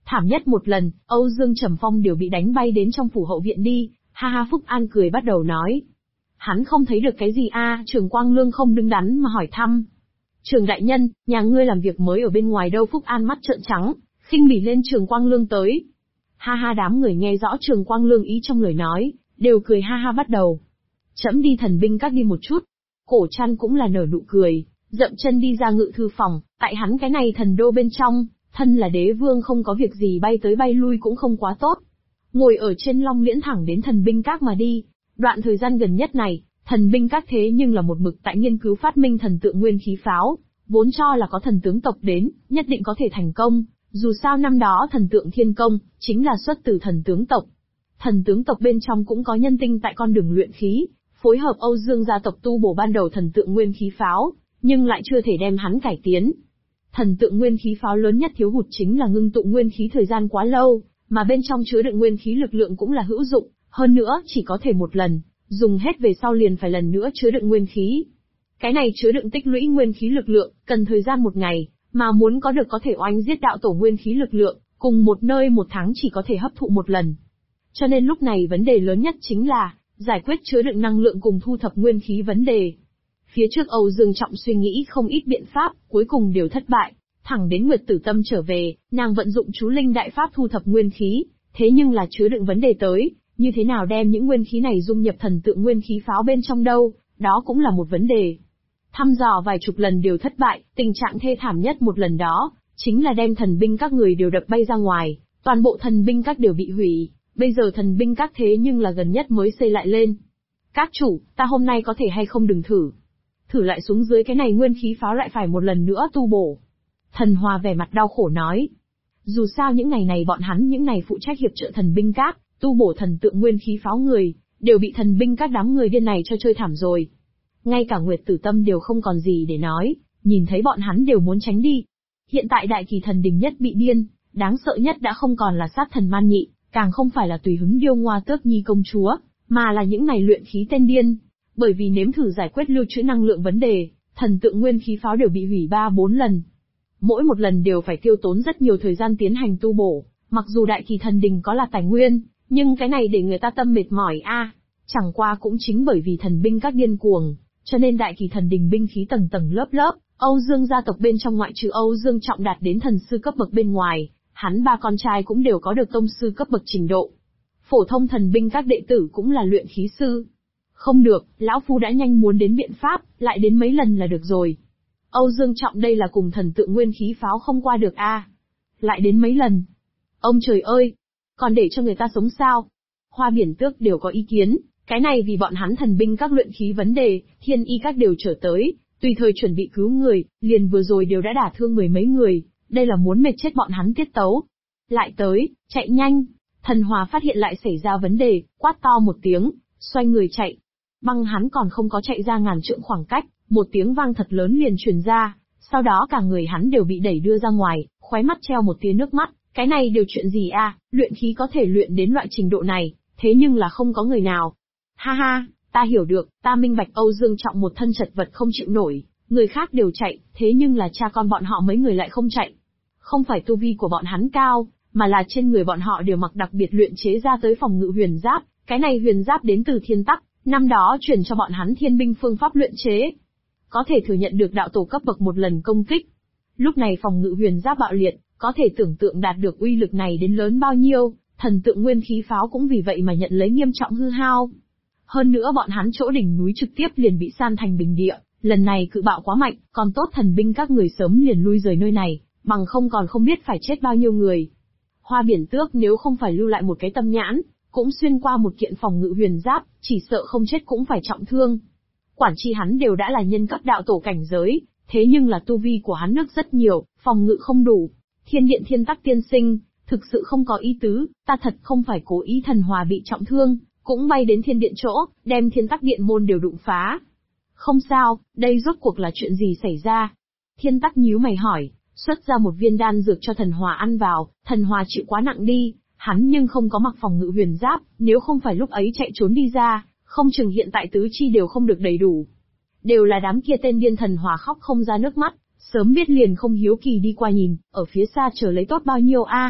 Thảm nhất một lần, Âu Dương Trầm Phong đều bị đánh bay đến trong phủ hậu viện đi, ha ha. Phúc An cười bắt đầu nói. Hắn không thấy được cái gì a? Trường Quang Lương không đứng đắn mà hỏi thăm. Trường đại nhân, nhà ngươi làm việc mới ở bên ngoài đâu? Phúc An mắt trợn trắng, khinh bỉ lên Trường Quang Lương tới. Ha ha, đám người nghe rõ Trường Quang Lương ý trong lời nói, đều cười ha ha bắt đầu. Trẫm đi thần binh các đi một chút. Cổ Trăn cũng là nở nụ cười, dậm chân đi ra ngự thư phòng, tại hắn cái này thần đô bên trong, thân là đế vương không có việc gì bay tới bay lui cũng không quá tốt. Ngồi ở trên long liễn thẳng đến thần binh các mà đi. Đoạn thời gian gần nhất này, thần binh các thế nhưng là một mực tại nghiên cứu phát minh thần tượng nguyên khí pháo, vốn cho là có thần tướng tộc đến, nhất định có thể thành công, dù sao năm đó thần tượng thiên công, chính là xuất từ thần tướng tộc. Thần tướng tộc bên trong cũng có nhân tinh tại con đường luyện khí, phối hợp Âu Dương gia tộc tu bổ ban đầu thần tượng nguyên khí pháo, nhưng lại chưa thể đem hắn cải tiến. Thần tượng nguyên khí pháo lớn nhất thiếu hụt chính là ngưng tụ nguyên khí thời gian quá lâu, mà bên trong chứa đựng nguyên khí lực lượng cũng là hữu dụng, hơn nữa chỉ có thể một lần, dùng hết về sau liền phải lần nữa chứa đựng nguyên khí. Cái này chứa đựng tích lũy nguyên khí lực lượng, cần thời gian một ngày, mà muốn có được có thể oanh giết đạo tổ nguyên khí lực lượng, cùng một nơi một tháng chỉ có thể hấp thụ một lần. Cho nên lúc này vấn đề lớn nhất chính là, giải quyết chứa đựng năng lượng cùng thu thập nguyên khí vấn đề. Phía trước Âu Dương Trọng suy nghĩ không ít biện pháp, cuối cùng đều thất bại, thẳng đến Nguyệt Tử Tâm trở về, nàng vận dụng chú linh đại pháp thu thập nguyên khí, thế nhưng là chứa đựng vấn đề tới, như thế nào đem những nguyên khí này dung nhập thần tượng nguyên khí pháo bên trong đâu, đó cũng là một vấn đề. Thăm dò vài chục lần đều thất bại, tình trạng thê thảm nhất một lần đó, chính là đem thần binh các người đều đập bay ra ngoài, toàn bộ thần binh các đều bị hủy, bây giờ thần binh các thế nhưng là gần nhất mới xây lại lên. Các chủ, ta hôm nay có thể hay không đừng thử. Thử lại xuống dưới cái này nguyên khí pháo lại phải một lần nữa tu bổ. Thần Hòa vẻ mặt đau khổ nói. Dù sao những ngày này bọn hắn những ngày phụ trách hiệp trợ thần binh các, tu bổ thần tượng nguyên khí pháo người, đều bị thần binh các đám người điên này cho chơi thảm rồi. Ngay cả Nguyệt Tử Tâm đều không còn gì để nói, nhìn thấy bọn hắn đều muốn tránh đi. Hiện tại đại kỳ thần đình nhất bị điên, đáng sợ nhất đã không còn là sát thần Man Nhị, càng không phải là tùy hứng điêu ngoa Tước Nhi công chúa, mà là những này luyện khí tên điên. Bởi vì nếm thử giải quyết lưu trữ năng lượng vấn đề, thần tượng nguyên khí pháo đều bị hủy 3-4 lần. Mỗi một lần đều phải tiêu tốn rất nhiều thời gian tiến hành tu bổ, mặc dù đại kỳ thần đình có là tài nguyên, nhưng cái này để người ta tâm mệt mỏi a. Chẳng qua cũng chính bởi vì thần binh các điên cuồng, cho nên đại kỳ thần đình binh khí tầng tầng lớp lớp, Âu Dương gia tộc bên trong ngoại trừ Âu Dương Trọng đạt đến thần sư cấp bậc bên ngoài, hắn ba con trai cũng đều có được tông sư cấp bậc trình độ. Phổ thông thần binh các đệ tử cũng là luyện khí sư. Không được, lão phu đã nhanh muốn đến biện pháp, lại đến mấy lần là được rồi. Âu Dương Trọng đây là cùng thần tượng nguyên khí pháo không qua được a. Lại đến mấy lần. Ông trời ơi, còn để cho người ta sống sao? Hoa Biển Tước đều có ý kiến, cái này vì bọn hắn thần binh các luyện khí vấn đề, thiên y các đều trở tới, tùy thời chuẩn bị cứu người, liền vừa rồi đều đã đả thương mười mấy người, đây là muốn mệt chết bọn hắn tiết tấu. Lại tới, chạy nhanh. Thần Hòa phát hiện lại xảy ra vấn đề, quát to một tiếng, xoay người chạy. Băng hắn còn không có chạy ra ngàn trượng khoảng cách, một tiếng vang thật lớn liền truyền ra, sau đó cả người hắn đều bị đẩy đưa ra ngoài, khóe mắt treo một tia nước mắt, cái này đều chuyện gì a? Luyện khí có thể luyện đến loại trình độ này, thế nhưng là không có người nào. Ha ha, ta hiểu được, ta minh bạch. Âu Dương Trọng một thân chật vật không chịu nổi, người khác đều chạy, thế nhưng là cha con bọn họ mấy người lại không chạy. Không phải tu vi của bọn hắn cao, mà là trên người bọn họ đều mặc đặc biệt luyện chế ra tới phòng ngự huyền giáp, cái này huyền giáp đến từ Thiên Tắc, năm đó truyền cho bọn hắn thiên binh phương pháp luyện chế. Có thể thừa nhận được đạo tổ cấp bậc một lần công kích. Lúc này phòng ngự huyền giáp bạo liệt, có thể tưởng tượng đạt được uy lực này đến lớn bao nhiêu, thần tượng nguyên khí pháo cũng vì vậy mà nhận lấy nghiêm trọng hư hao. Hơn nữa bọn hắn chỗ đỉnh núi trực tiếp liền bị san thành bình địa, lần này cự bạo quá mạnh, còn tốt thần binh các người sớm liền lui rời nơi này, bằng không còn không biết phải chết bao nhiêu người. Hoa Biển Tước nếu không phải lưu lại một cái tâm nhãn, cũng xuyên qua một kiện phòng ngự huyền giáp, chỉ sợ không chết cũng phải trọng thương. Quản chi hắn đều đã là nhân cấp đạo tổ cảnh giới, thế nhưng là tu vi của hắn nước rất nhiều, phòng ngự không đủ. Thiên Điện Thiên Tắc tiên sinh, thực sự không có ý tứ, ta thật không phải cố ý. Thần Hòa bị trọng thương, cũng bay đến Thiên Điện chỗ, đem Thiên Tắc điện môn đều đụng phá. Không sao, đây rốt cuộc là chuyện gì xảy ra? Thiên Tắc nhíu mày hỏi, xuất ra một viên đan dược cho Thần Hòa ăn vào. Thần Hòa chịu quá nặng đi, hắn nhưng không có mặc phòng ngự huyền giáp, nếu không phải lúc ấy chạy trốn đi ra, không chừng hiện tại tứ chi đều không được đầy đủ. Đều là đám kia tên điên. Thần Hòa khóc không ra nước mắt, sớm biết liền không hiếu kỳ đi qua nhìn, ở phía xa chờ lấy tốt bao nhiêu a.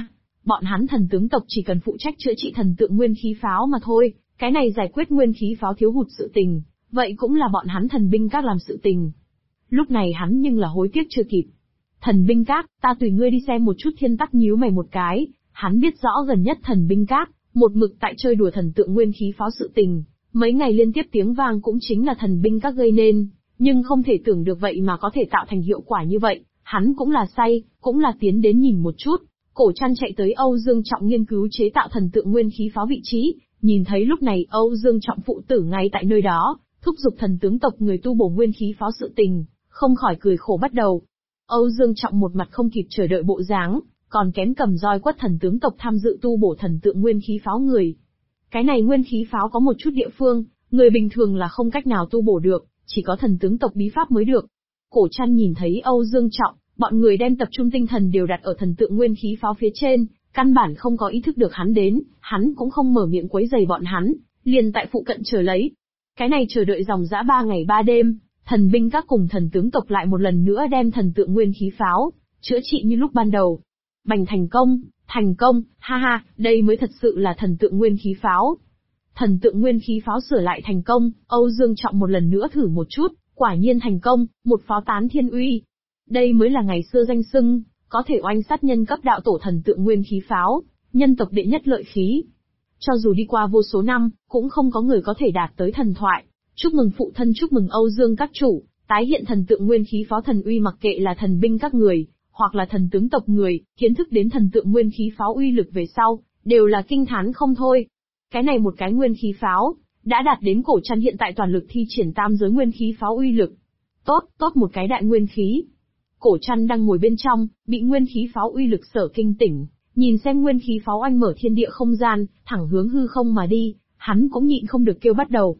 Bọn hắn thần tướng tộc chỉ cần phụ trách chữa trị thần tượng nguyên khí pháo mà thôi, cái này giải quyết nguyên khí pháo thiếu hụt sự tình, vậy cũng là bọn hắn thần binh các làm sự tình. Lúc này hắn nhưng là hối tiếc chưa kịp. Thần binh các, ta tùy ngươi đi xem một chút. Thiên Tắc nhíu mày một cái, hắn biết rõ gần nhất thần binh các, một mực tại chơi đùa thần tượng nguyên khí pháo sự tình, mấy ngày liên tiếp tiếng vang cũng chính là thần binh các gây nên, nhưng không thể tưởng được vậy mà có thể tạo thành hiệu quả như vậy, hắn cũng là say, cũng là tiến đến nhìn một chút. Cổ Trăn chạy tới Âu Dương Trọng nghiên cứu chế tạo thần tượng nguyên khí pháo vị trí, nhìn thấy lúc này Âu Dương Trọng phụ tử ngay tại nơi đó, thúc giục thần tướng tộc người tu bổ nguyên khí pháo sự tình, không khỏi cười khổ bắt đầu. Âu Dương Trọng một mặt không kịp chờ đợi bộ dáng, còn kém cầm roi quất thần tướng tộc tham dự tu bổ thần tượng nguyên khí pháo người. Cái này nguyên khí pháo có một chút địa phương, người bình thường là không cách nào tu bổ được, chỉ có thần tướng tộc bí pháp mới được. Cổ Trăn nhìn thấy Âu Dương Trọng, bọn người đem tập trung tinh thần đều đặt ở thần tượng nguyên khí pháo phía trên, căn bản không có ý thức được hắn đến, hắn cũng không mở miệng quấy rầy bọn hắn, liền tại phụ cận chờ lấy. Cái này chờ đợi dòng dã 3 ngày 3 đêm, thần binh các cùng thần tướng tộc lại một lần nữa đem thần tượng nguyên khí pháo chữa trị như lúc ban đầu. Bành thành công, ha ha, đây mới thật sự là thần tượng nguyên khí pháo. Thần tượng nguyên khí pháo sửa lại thành công, Âu Dương Trọng một lần nữa thử một chút, quả nhiên thành công, một pháo tán thiên uy. Đây mới là ngày xưa danh xưng, có thể oanh sát nhân cấp đạo tổ thần tượng nguyên khí pháo, nhân tộc đệ nhất lợi khí. Cho dù đi qua vô số năm, cũng không có người có thể đạt tới thần thoại. Chúc mừng phụ thân, chúc mừng Âu Dương các chủ, tái hiện thần tượng nguyên khí pháo thần uy, mặc kệ là thần binh các người, hoặc là thần tướng tộc người, kiến thức đến thần tượng nguyên khí pháo uy lực về sau, đều là kinh thán không thôi. Cái này một cái nguyên khí pháo, đã đạt đến Cổ Trăn hiện tại toàn lực thi triển tam giới nguyên khí pháo uy lực. Tốt một cái đại nguyên khí. Cổ Trăn đang ngồi bên trong, bị nguyên khí pháo uy lực sở kinh tỉnh, nhìn xem nguyên khí pháo oanh mở thiên địa không gian, thẳng hướng hư không mà đi, hắn cũng nhịn không được kêu bắt đầu.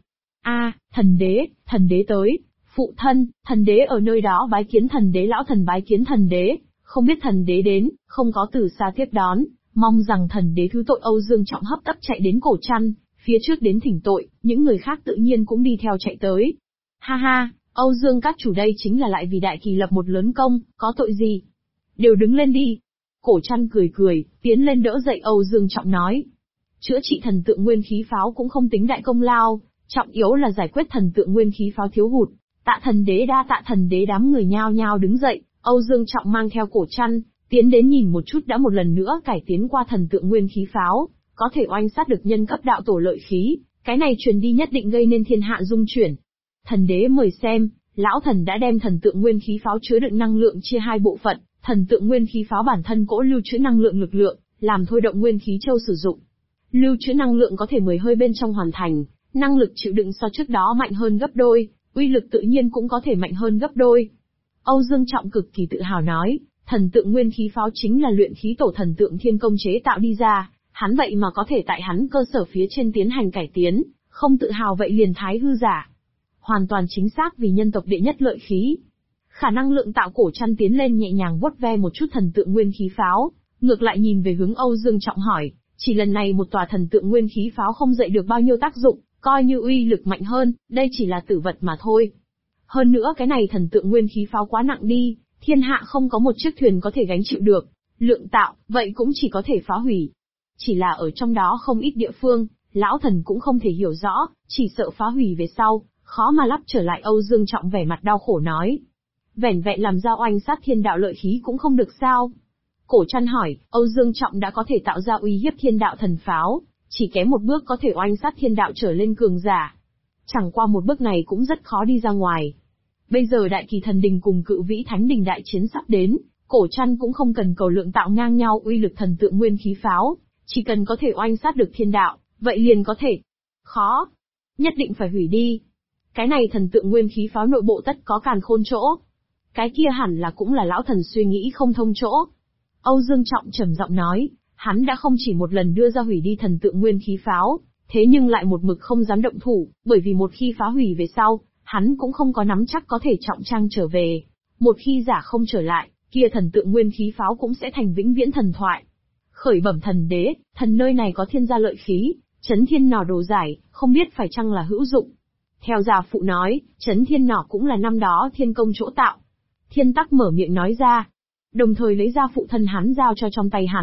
Thần đế tới, phụ thân, thần đế ở nơi đó bái kiến thần đế, lão thần bái kiến thần đế, không biết thần đế đến, không có từ xa tiếp đón, mong rằng thần đế thứ tội. Âu Dương Trọng hấp tấp chạy đến Cổ Trăn, phía trước đến thỉnh tội, những người khác tự nhiên cũng đi theo chạy tới. Ha ha, Âu Dương các chủ đây chính là lại vì đại kỳ lập một lớn công, có tội gì? Đều đứng lên đi. Cổ Trăn cười, tiến lên đỡ dậy Âu Dương Trọng nói. Chữa trị thần tượng nguyên khí pháo cũng không tính đại công lao, trọng yếu là giải quyết thần tượng nguyên khí pháo thiếu hụt. Tạ thần đế, đa tạ thần đế. Đám người nhao nhao đứng dậy, Âu Dương Trọng mang theo Cổ Trăn, tiến đến nhìn một chút đã một lần nữa cải tiến qua thần tượng nguyên khí pháo, có thể oanh sát được nhân cấp đạo tổ lợi khí, cái này truyền đi nhất định gây nên thiên hạ dung chuyển. Thần đế mời xem, lão thần đã đem thần tượng nguyên khí pháo chứa đựng năng lượng chia hai bộ phận, thần tượng nguyên khí pháo bản thân cỗ lưu trữ năng lượng lực lượng, làm thôi động nguyên khí châu sử dụng. Lưu trữ năng lượng có thể 10 hơi bên trong hoàn thành, năng lực chịu đựng so trước đó mạnh hơn gấp đôi, uy lực tự nhiên cũng có thể mạnh hơn gấp đôi. Âu Dương Trọng cực kỳ tự hào nói, thần tượng nguyên khí pháo chính là luyện khí tổ thần tượng thiên công chế tạo đi ra, hắn vậy mà có thể tại hắn cơ sở phía trên tiến hành cải tiến, không tự hào vậy liền thái hư giả. Hoàn toàn chính xác vì nhân tộc đệ nhất lợi khí. Khả năng lượng tạo. Cổ Trăn tiến lên nhẹ nhàng vuốt ve một chút thần tượng nguyên khí pháo, ngược lại nhìn về hướng Âu Dương Trọng hỏi, chỉ lần này một tòa thần tượng nguyên khí pháo không dậy được bao nhiêu tác dụng, coi như uy lực mạnh hơn, đây chỉ là tử vật mà thôi. Hơn nữa cái này thần tượng nguyên khí pháo quá nặng đi, thiên hạ không có một chiếc thuyền có thể gánh chịu được, lượng tạo, vậy cũng chỉ có thể phá hủy. Chỉ là ở trong đó không ít địa phương, lão thần cũng không thể hiểu rõ, chỉ sợ phá hủy về sau, khó mà lắp trở lại. Âu Dương Trọng vẻ mặt đau khổ nói. Vẻn vẹn làm ra oanh sát thiên đạo lợi khí cũng không được sao? Cổ Trăn hỏi, Âu Dương Trọng đã có thể tạo ra uy hiếp thiên đạo thần pháo, chỉ kém một bước có thể oanh sát thiên đạo trở lên cường giả. Chẳng qua một bước này cũng rất khó đi ra ngoài. Bây giờ đại kỳ thần đình cùng cự vĩ thánh đình đại chiến sắp đến, Cổ Trăn cũng không cần cầu lượng tạo ngang nhau uy lực thần tượng nguyên khí pháo, chỉ cần có thể oanh sát được thiên đạo, vậy liền có thể. Khó, nhất định phải hủy đi. Cái này thần tượng nguyên khí pháo nội bộ tất có càn khôn chỗ. Cái kia hẳn là cũng là lão thần suy nghĩ không thông chỗ. Âu Dương Trọng trầm giọng nói, hắn đã không chỉ một lần đưa ra hủy đi thần tượng nguyên khí pháo, thế nhưng lại một mực không dám động thủ, bởi vì một khi phá hủy về sau, hắn cũng không có nắm chắc có thể trọng trang trở về. Một khi giả không trở lại, kia thần tượng nguyên khí pháo cũng sẽ thành vĩnh viễn thần thoại. Khởi bẩm thần đế, thần nơi này có thiên gia lợi khí, chấn thiên nỏ đồ giải, không biết phải chăng là hữu dụng. Theo gia phụ nói, chấn thiên nỏ cũng là năm đó thiên công chỗ tạo. Thiên Tắc mở miệng nói ra, đồng thời lấy ra phụ thân hắn giao cho trong tay hắn,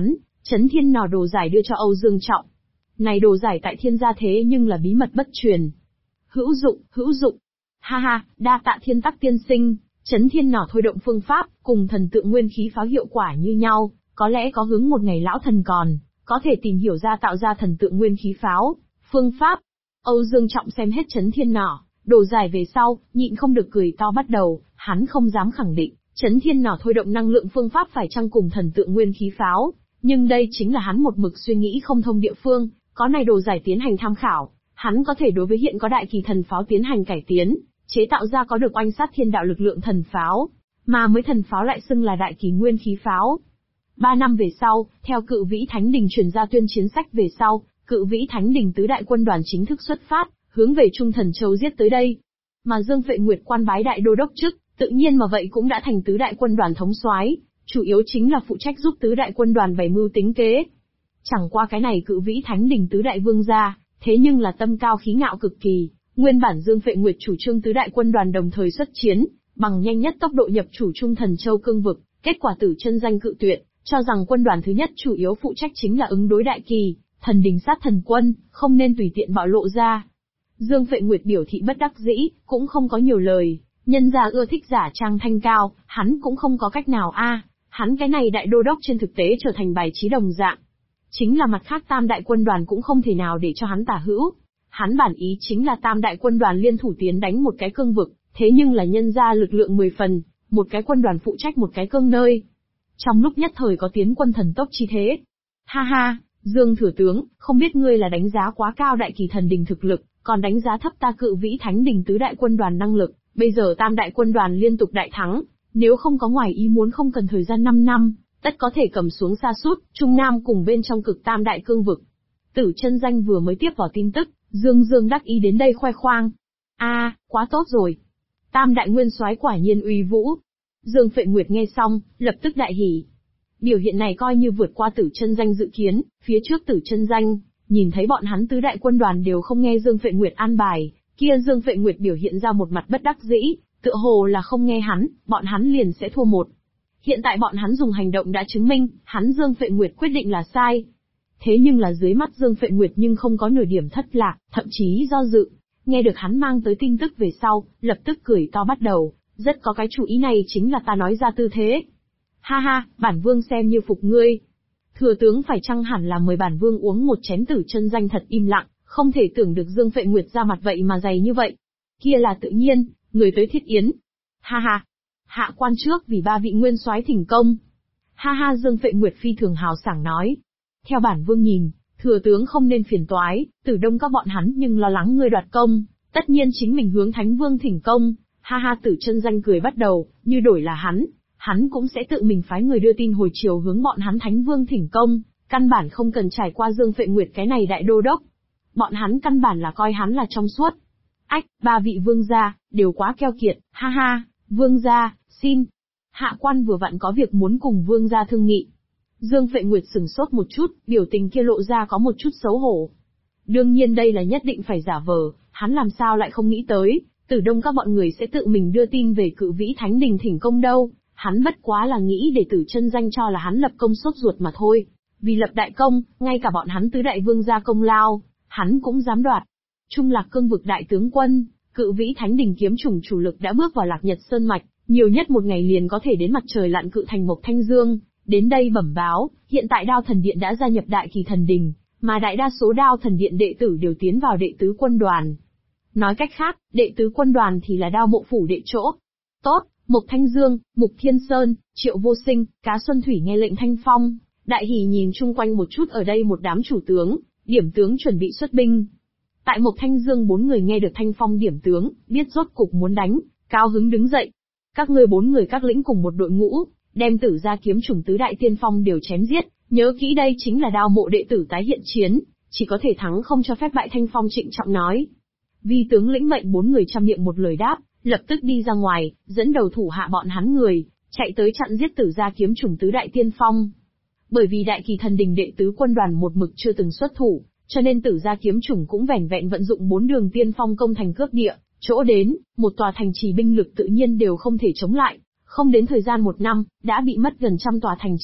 Chấn Thiên Nỏ đồ giải đưa cho Âu Dương Trọng. Này đồ giải tại Thiên gia thế nhưng là bí mật bất truyền. Hữu dụng, hữu dụng. Ha ha, đa tạ Thiên Tắc tiên sinh. Chấn Thiên Nỏ thôi động phương pháp, cùng thần tượng nguyên khí pháo hiệu quả như nhau, có lẽ có hứng một ngày lão thần còn, có thể tìm hiểu ra tạo ra thần tượng nguyên khí pháo. Phương pháp. Âu Dương Trọng xem hết Chấn Thiên Nỏ, đồ giải về sau, nhịn không được cười to bắt đầu, hắn không dám khẳng định, Chấn Thiên Nỏ thôi động năng lượng phương pháp phải chăng cùng thần tượng nguyên khí pháo, nhưng đây chính là hắn một mực suy nghĩ không thông địa phương, có này đồ giải tiến hành tham khảo, hắn có thể đối với hiện có đại kỳ thần pháo tiến hành cải tiến, chế tạo ra có được oanh sát thiên đạo lực lượng thần pháo, mà mới thần pháo lại xưng là đại kỳ nguyên khí pháo. 3 năm về sau, theo Cự Vĩ Thánh Đình truyền ra tuyên chiến sách về sau, Cự Vĩ Thánh Đình tứ đại quân đoàn chính thức xuất phát, hướng về Trung Thần Châu giết tới đây. Mà Dương Phệ Nguyệt quan bái đại đô đốc chức, tự nhiên mà vậy cũng đã thành tứ đại quân đoàn thống soái, chủ yếu chính là phụ trách giúp tứ đại quân đoàn bày mưu tính kế. Chẳng qua cái này Cự Vĩ Thánh Đình tứ đại vương gia, thế nhưng là tâm cao khí ngạo cực kỳ, nguyên bản Dương Phệ Nguyệt chủ trương tứ đại quân đoàn đồng thời xuất chiến, bằng nhanh nhất tốc độ nhập chủ Trung Thần Châu cương vực, kết quả Tử Chân Danh cự tuyệt, cho rằng quân đoàn thứ nhất chủ yếu phụ trách chính là ứng đối đại kỳ, thần đình sát thần quân, không nên tùy tiện bạo lộ ra. Dương Phệ Nguyệt biểu thị bất đắc dĩ, cũng không có nhiều lời, nhân gia ưa thích giả trang thanh cao, hắn cũng không có cách nào hắn cái này đại đô đốc trên thực tế trở thành bài trí đồng dạng. Chính là mặt khác tam đại quân đoàn cũng không thể nào để cho hắn tả hữu. Hắn bản ý chính là tam đại quân đoàn liên thủ tiến đánh một cái cương vực, thế nhưng là nhân ra lực lượng 10 phần, một cái quân đoàn phụ trách một cái cương nơi. Trong lúc nhất thời có tiến quân thần tốc chi thế. Ha ha, Dương Thừa Tướng, không biết ngươi là đánh giá quá cao đại kỳ thần đình thực lực, còn đánh giá thấp ta Cự Vĩ Thánh Đình tứ đại quân đoàn năng lực, bây giờ tam đại quân đoàn liên tục đại thắng, nếu không có ngoài ý muốn không cần thời gian 5 năm, tất có thể cầm xuống Sa Sút, Trung Nam cùng bên trong cực tam đại cương vực. Tử Chân Danh vừa mới tiếp vào tin tức, Dương đắc ý đến đây khoe khoang. Quá tốt rồi. Tam đại nguyên soái quả nhiên uy vũ. Dương Phệ Nguyệt nghe xong, lập tức đại hỉ. Biểu hiện này coi như vượt qua Tử Chân Danh dự kiến, phía trước Tử Chân Danh, nhìn thấy bọn hắn tứ đại quân đoàn đều không nghe Dương Phệ Nguyệt an bài, kia Dương Phệ Nguyệt biểu hiện ra một mặt bất đắc dĩ, tựa hồ là không nghe hắn, bọn hắn liền sẽ thua một. Hiện tại bọn hắn dùng hành động đã chứng minh, hắn Dương Phệ Nguyệt quyết định là sai. Thế nhưng là dưới mắt Dương Phệ Nguyệt nhưng không có nửa điểm thất lạc, thậm chí do dự. Nghe được hắn mang tới tin tức về sau, lập tức cười to bắt đầu, rất có cái chủ ý này chính là ta nói ra tư thế. Ha ha, bản vương xem như phục ngươi. Thừa tướng phải chăng hẳn là mời bản vương uống một chén Tử Chân Danh thật im lặng, không thể tưởng được Dương Phệ Nguyệt ra mặt vậy mà dày như vậy. Kia là tự nhiên, người tới thiết yến. Ha ha, hạ quan trước vì 3 vị nguyên soái thỉnh công. Ha ha, Dương Phệ Nguyệt phi thường hào sảng nói. Theo bản vương nhìn, thừa tướng không nên phiền toái, Tử Đông các bọn hắn nhưng lo lắng ngươi đoạt công, tất nhiên chính mình hướng Thánh Vương thỉnh công. Ha ha, Tử Chân Danh cười bắt đầu, như đổi là hắn cũng sẽ tự mình phái người đưa tin hồi chiều hướng bọn hắn Thánh Vương thỉnh công, căn bản không cần trải qua Dương Phệ Nguyệt cái này đại đô đốc. Bọn hắn căn bản là coi hắn là trong suốt. 3 vị vương gia, đều quá keo kiệt, ha ha, vương gia, xin. Hạ quan vừa vặn có việc muốn cùng vương gia thương nghị. Dương Phệ Nguyệt sửng sốt một chút, biểu tình kia lộ ra có một chút xấu hổ. Đương nhiên đây là nhất định phải giả vờ, hắn làm sao lại không nghĩ tới, Tử Đông các bọn người sẽ tự mình đưa tin về Cự Vĩ Thánh Đình thỉnh công đâu, hắn bất quá là nghĩ để Tử Chân Danh cho là hắn lập công sốt ruột mà thôi. Vì lập đại công, ngay cả bọn hắn tứ đại vương gia công lao, hắn cũng dám đoạt. Trung Lạc cương vực đại tướng quân, Cự Vĩ Thánh Đình kiếm chủng chủ lực đã bước vào Lạc Nhật Sơn Mạch, nhiều nhất một ngày liền có thể đến mặt trời lặn Cự Thành Mộc Thanh Dương, đến đây bẩm báo, hiện tại Đao Thần Điện đã gia nhập Đại Kỳ Thần Đình, mà đại đa số Đao Thần Điện đệ tử đều tiến vào đệ tứ quân đoàn. Nói cách khác, đệ tứ quân đoàn thì là Đao Mộ Phủ đệ chỗ. Tốt, Mộc Thanh Dương, Mục Thiên Sơn, Triệu Vô Sinh, Cá Xuân Thủy nghe lệnh thanh phong, đại hỉ nhìn chung quanh một chút ở đây một đám chủ tướng, điểm tướng chuẩn bị xuất binh. Tại Mộc Thanh Dương 4 người nghe được thanh phong điểm tướng, biết rốt cục muốn đánh, cao hứng đứng dậy. Các ngươi 4 người các lĩnh cùng một đội ngũ, đem Tử gia kiếm chủng tứ đại tiên phong đều chém giết, nhớ kỹ đây chính là Đao Mộ đệ tử tái hiện chiến, chỉ có thể thắng không cho phép bại. Thanh phong trịnh trọng nói. Vi tướng lĩnh mệnh 4 người trăm miệng một lời đáp, lập tức đi ra ngoài, dẫn đầu thủ hạ bọn hắn người, chạy tới chặn giết Tử gia kiếm chủng tứ đại tiên phong. Bởi vì Đại Kỳ Thần Đình đệ tứ quân đoàn một mực chưa từng xuất thủ, cho nên Tử gia kiếm chủng cũng vẻn vẹn vận dụng 4 đường tiên phong công thành cướp địa, chỗ đến, một tòa thành trì binh lực tự nhiên đều không thể chống lại, không đến thời gian 1 năm, đã bị mất gần trăm tòa thành trì,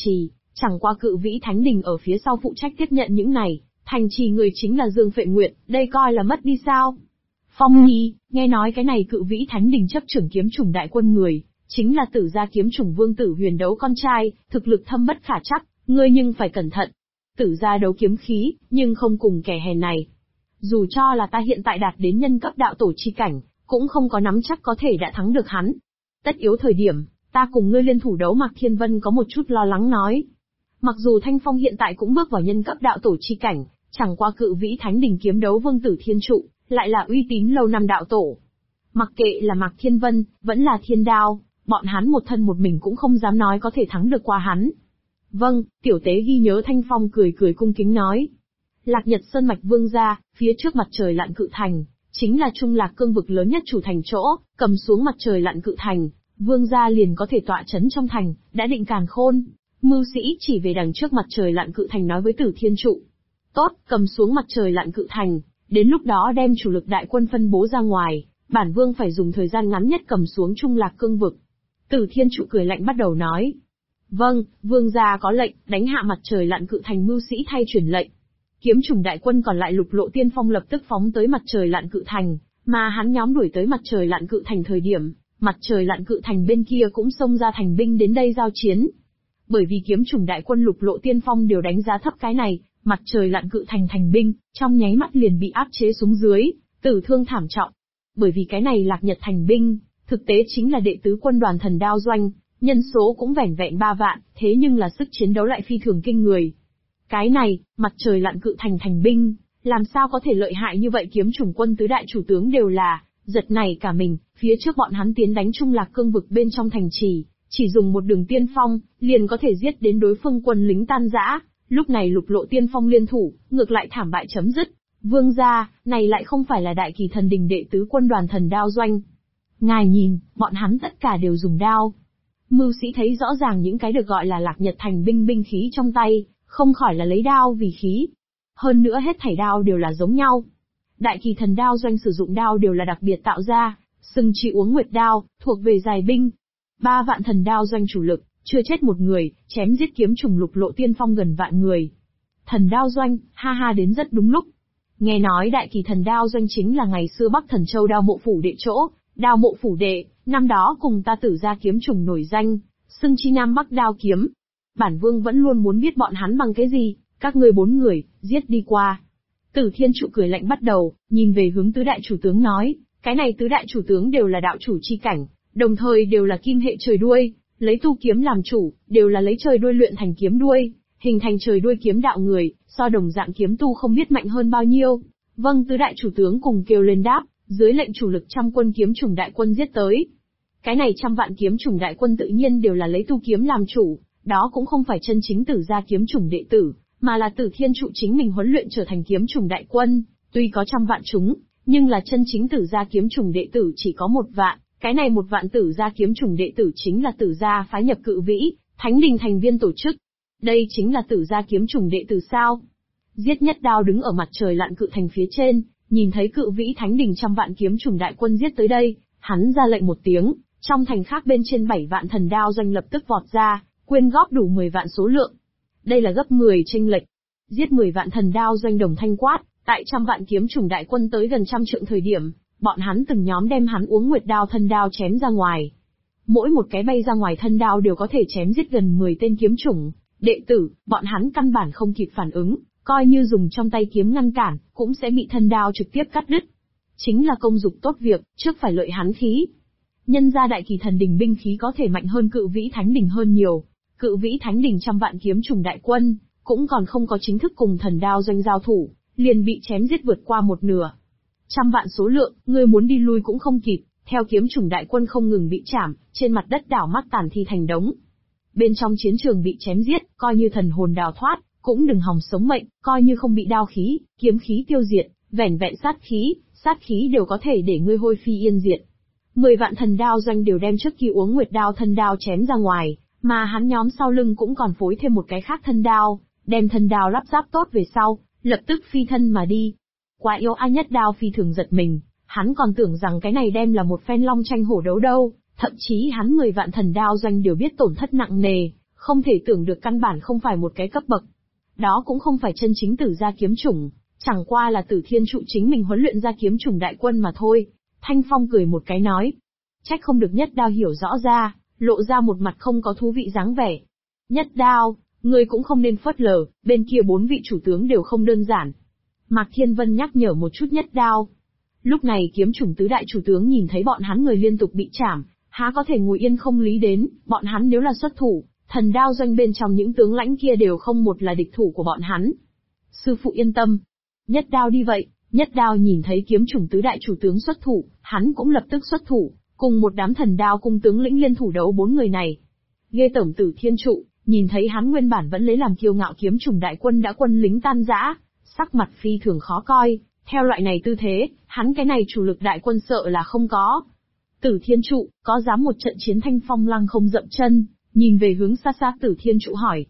Chẳng qua Cự Vĩ Thánh Đình ở phía sau phụ trách tiếp nhận những này, thành trì người chính là Dương Phệ Nguyệt, đây coi là mất đi sao? Phong Nhi, nghe nói cái này Cự Vĩ Thánh Đình chấp trưởng kiếm chủng đại quân người, chính là Tử gia kiếm chủng Vương Tử Huyền Đấu con trai, thực lực thâm bất khả trắc, ngươi nhưng phải cẩn thận. Tử gia đấu kiếm khí, nhưng không cùng kẻ hèn này. Dù cho là ta hiện tại đạt đến nhân cấp đạo tổ chi cảnh, cũng không có nắm chắc có thể đã thắng được hắn. Tất yếu thời điểm, ta cùng ngươi liên thủ đấu. Mạc Thiên Vân có một chút lo lắng nói. Mặc dù Thanh Phong hiện tại cũng bước vào nhân cấp đạo tổ chi cảnh, chẳng qua Cự Vĩ Thánh Đình kiếm đấu Vương Tử Thiên Trụ, lại là uy tín lâu năm đạo tổ. Mặc kệ là Mạc Thiên Vân, vẫn là Thiên Đao, bọn hắn một thân một mình cũng không dám nói có thể thắng được qua hắn. Vâng, tiểu tế ghi nhớ. Thanh Phong cười cười cung kính nói. Lạc Nhật Sơn mạch Vương gia, phía trước mặt trời lặn Cự Thành, chính là Trung Lạc cương vực lớn nhất chủ thành chỗ, cầm xuống mặt trời lặn Cự Thành, Vương gia liền có thể tọa chấn trong thành, đã định càn khôn. Mưu sĩ chỉ về đằng trước mặt trời lặn Cự Thành nói với Tử Thiên Trụ. Tốt, cầm xuống mặt trời lặn Cự Thành, đến lúc đó đem chủ lực đại quân phân bố ra ngoài, bản vương phải dùng thời gian ngắn nhất cầm xuống Trung Lạc cương vực. Tử Thiên Trụ cười lạnh bắt đầu nói. Vâng, vương gia có lệnh, đánh hạ mặt trời lặn Cự Thành. Mưu sĩ thay truyền lệnh. Kiếm chủng đại quân còn lại Lục Lộ Tiên Phong lập tức phóng tới mặt trời lặn Cự Thành, mà hắn nhóm đuổi tới mặt trời lặn Cự Thành thời điểm, mặt trời lặn Cự Thành bên kia cũng xông ra thành binh đến đây giao chiến. Bởi vì kiếm chủng đại quân Lục Lộ Tiên Phong đều đánh giá thấp cái này, mặt trời lặn Cự Thành thành binh, trong nháy mắt liền bị áp chế xuống dưới, tử thương thảm trọng. Bởi vì cái này Lạc Nhật thành binh, thực tế chính là đệ tứ quân đoàn Thần Đao Doanh, nhân số cũng vẻn vẹn 3 vạn, thế nhưng là sức chiến đấu lại phi thường kinh người. Cái này, mặt trời lặn Cự Thành thành binh, làm sao có thể lợi hại như vậy? Kiếm chủng quân tứ đại chủ tướng đều là giật nảy cả mình. Phía trước bọn hắn tiến đánh Trung Lạc cương vực bên trong thành trì, chỉ dùng một đường tiên phong, liền có thể giết đến đối phương quân lính tan rã. Lúc này Lục Lộ Tiên Phong liên thủ, ngược lại thảm bại chấm dứt. Vương gia, này lại không phải là Đại Kỳ Thần Đình đệ tứ quân đoàn Thần Đao Doanh. Ngài nhìn, bọn hắn tất cả đều dùng đao. Mưu sĩ thấy rõ ràng những cái được gọi là Lạc Nhật thành binh binh khí trong tay, không khỏi là lấy đao vì khí. Hơn nữa hết thảy đao đều là giống nhau. Đại Kỳ Thần Đao Doanh sử dụng đao đều là đặc biệt tạo ra, xưng chi Uống Nguyệt đao, thuộc về dài binh. 3 vạn Thần Đao Doanh chủ lực, chưa chết một người, chém giết kiếm trùng Lục Lộ Tiên Phong gần vạn người. Thần Đao Doanh, ha ha, đến rất đúng lúc. Nghe nói Đại Kỳ Thần Đao Doanh chính là ngày xưa Bắc Thần Châu Đao Mộ Phủ Đệ chỗ, Đao Mộ Phủ Đệ, năm đó cùng ta Tử gia kiếm trùng nổi danh, xưng chi Nam Bắc đao kiếm. Bản vương vẫn luôn muốn biết bọn hắn bằng cái gì, các ngươi 4 người, giết đi qua. Tử Thiên Trụ cười lạnh bắt đầu, nhìn về hướng tứ đại chủ tướng nói, cái này tứ đại chủ tướng đều là đạo chủ chi cảnh, đồng thời đều là kim hệ trời đuôi, lấy tu kiếm làm chủ, đều là lấy trời đuôi luyện thành kiếm đuôi, hình thành trời đuôi kiếm đạo người, so đồng dạng kiếm tu không biết mạnh hơn bao nhiêu. Vâng, tứ đại chủ tướng cùng kêu lên đáp, dưới lệnh chủ lực trăm quân kiếm chủng đại quân giết tới. Cái này 100 vạn kiếm chủng đại quân tự nhiên đều là lấy tu kiếm làm chủ, đó cũng không phải chân chính Tử gia kiếm chủng đệ tử, mà là Tử Thiên Trụ chính mình huấn luyện trở thành kiếm chủng đại quân, tuy có 100 vạn chúng, nhưng là chân chính Tử gia kiếm chủng đệ tử chỉ có 1 vạn, cái này 1 vạn Tử gia kiếm chủng đệ tử chính là Tử gia phái nhập Cự Vĩ Thánh Đình thành viên tổ chức. Đây chính là Tử gia kiếm chủng đệ tử sao? Giết Nhất Đao đứng ở mặt trời lặn Cự Thành phía trên, nhìn thấy Cự Vĩ Thánh Đình 100 vạn kiếm chủng đại quân giết tới đây, hắn ra lệnh một tiếng, trong thành khác bên trên 7 vạn Thần Đao Doanh lập tức vọt ra, quyên góp đủ 10 vạn số lượng. Đây là gấp 10 chênh lệch. Giết 10 vạn Thần Đao Doanh đồng thanh quát, tại 100 vạn kiếm chủng đại quân tới gần 100 trượng thời điểm, bọn hắn từng nhóm đem hắn Uống Nguyệt đao thân đao chém ra ngoài. Mỗi một cái bay ra ngoài thân đao đều có thể chém giết gần 10 tên kiếm chủng đệ tử, bọn hắn căn bản không kịp phản ứng, coi như dùng trong tay kiếm ngăn cản, cũng sẽ bị thân đao trực tiếp cắt đứt. Chính là công dục tốt việc, trước phải lợi hắn khí. Nhân ra Đại Kỳ Thần Đình binh khí có thể mạnh hơn Cự Vĩ Thánh Đình hơn nhiều. Cự Vĩ Thánh Đình 100 vạn kiếm chủng đại quân, cũng còn không có chính thức cùng Thần Đao Doanh giao thủ, liền bị chém giết vượt qua một nửa. 100 vạn số lượng, ngươi muốn đi lui cũng không kịp, theo kiếm chủng đại quân không ngừng bị chảm, trên mặt đất đảo mắt tàn thi thành đống. Bên trong chiến trường bị chém giết, coi như thần hồn đào thoát, cũng đừng hòng sống mệnh, coi như không bị đao khí, kiếm khí tiêu diệt, vẻn vẹn sát khí đều có thể để ngươi hôi phi yên diệt. 10 vạn Thần Đao Doanh đều đem trước kia Uống Nguyệt đao thân đao chém ra ngoài, mà hắn nhóm sau lưng cũng còn phối thêm một cái khác thân đao, đem thân đao lắp ráp tốt về sau, lập tức phi thân mà đi. Quá yếu a! Nhất Đao phi thường giật mình, hắn còn tưởng rằng cái này đem là một phen long tranh hổ đấu đâu, thậm chí hắn 10 vạn Thần Đao Doanh đều biết tổn thất nặng nề, Không thể tưởng được căn bản không phải một cái cấp bậc. Đó cũng không phải chân chính tử gia kiếm chủng, chẳng qua là Tử Thiên Trụ chính mình huấn luyện ra kiếm chủng đại quân mà thôi. Thanh Phong cười một cái nói. Trách không được Nhất Đao hiểu rõ ra, lộ ra một mặt không có thú vị dáng vẻ. Nhất Đao, ngươi cũng không nên phớt lờ, bên kia 4 vị chủ tướng đều không đơn giản. Mạc Thiên Vân nhắc nhở một chút Nhất Đao. Lúc này kiếm chủng tứ đại chủ tướng nhìn thấy bọn hắn người liên tục bị chảm, há có thể ngồi yên không lý đến, bọn hắn nếu là xuất thủ, thần đao doanh bên trong những tướng lãnh kia đều không một là địch thủ của bọn hắn. Sư phụ yên tâm. Nhất Đao đi vậy, Nhất Đao nhìn thấy kiếm chủng tứ đại chủ tướng xuất thủ, hắn cũng lập tức xuất thủ, cùng một đám thần đao cung tướng lĩnh liên thủ đấu 4 người này. Ghê tởm Tử Thiên Trụ, nhìn thấy hắn nguyên bản vẫn lấy làm kiêu ngạo kiếm chủng đại quân đã quân lính tan rã, sắc mặt phi thường khó coi, theo loại này tư thế, hắn cái này chủ lực đại quân sợ là không có. Tử Thiên Trụ, có dám một trận chiến Thanh Phong lăng không dậm chân, nhìn về hướng xa xa Tử Thiên Trụ hỏi.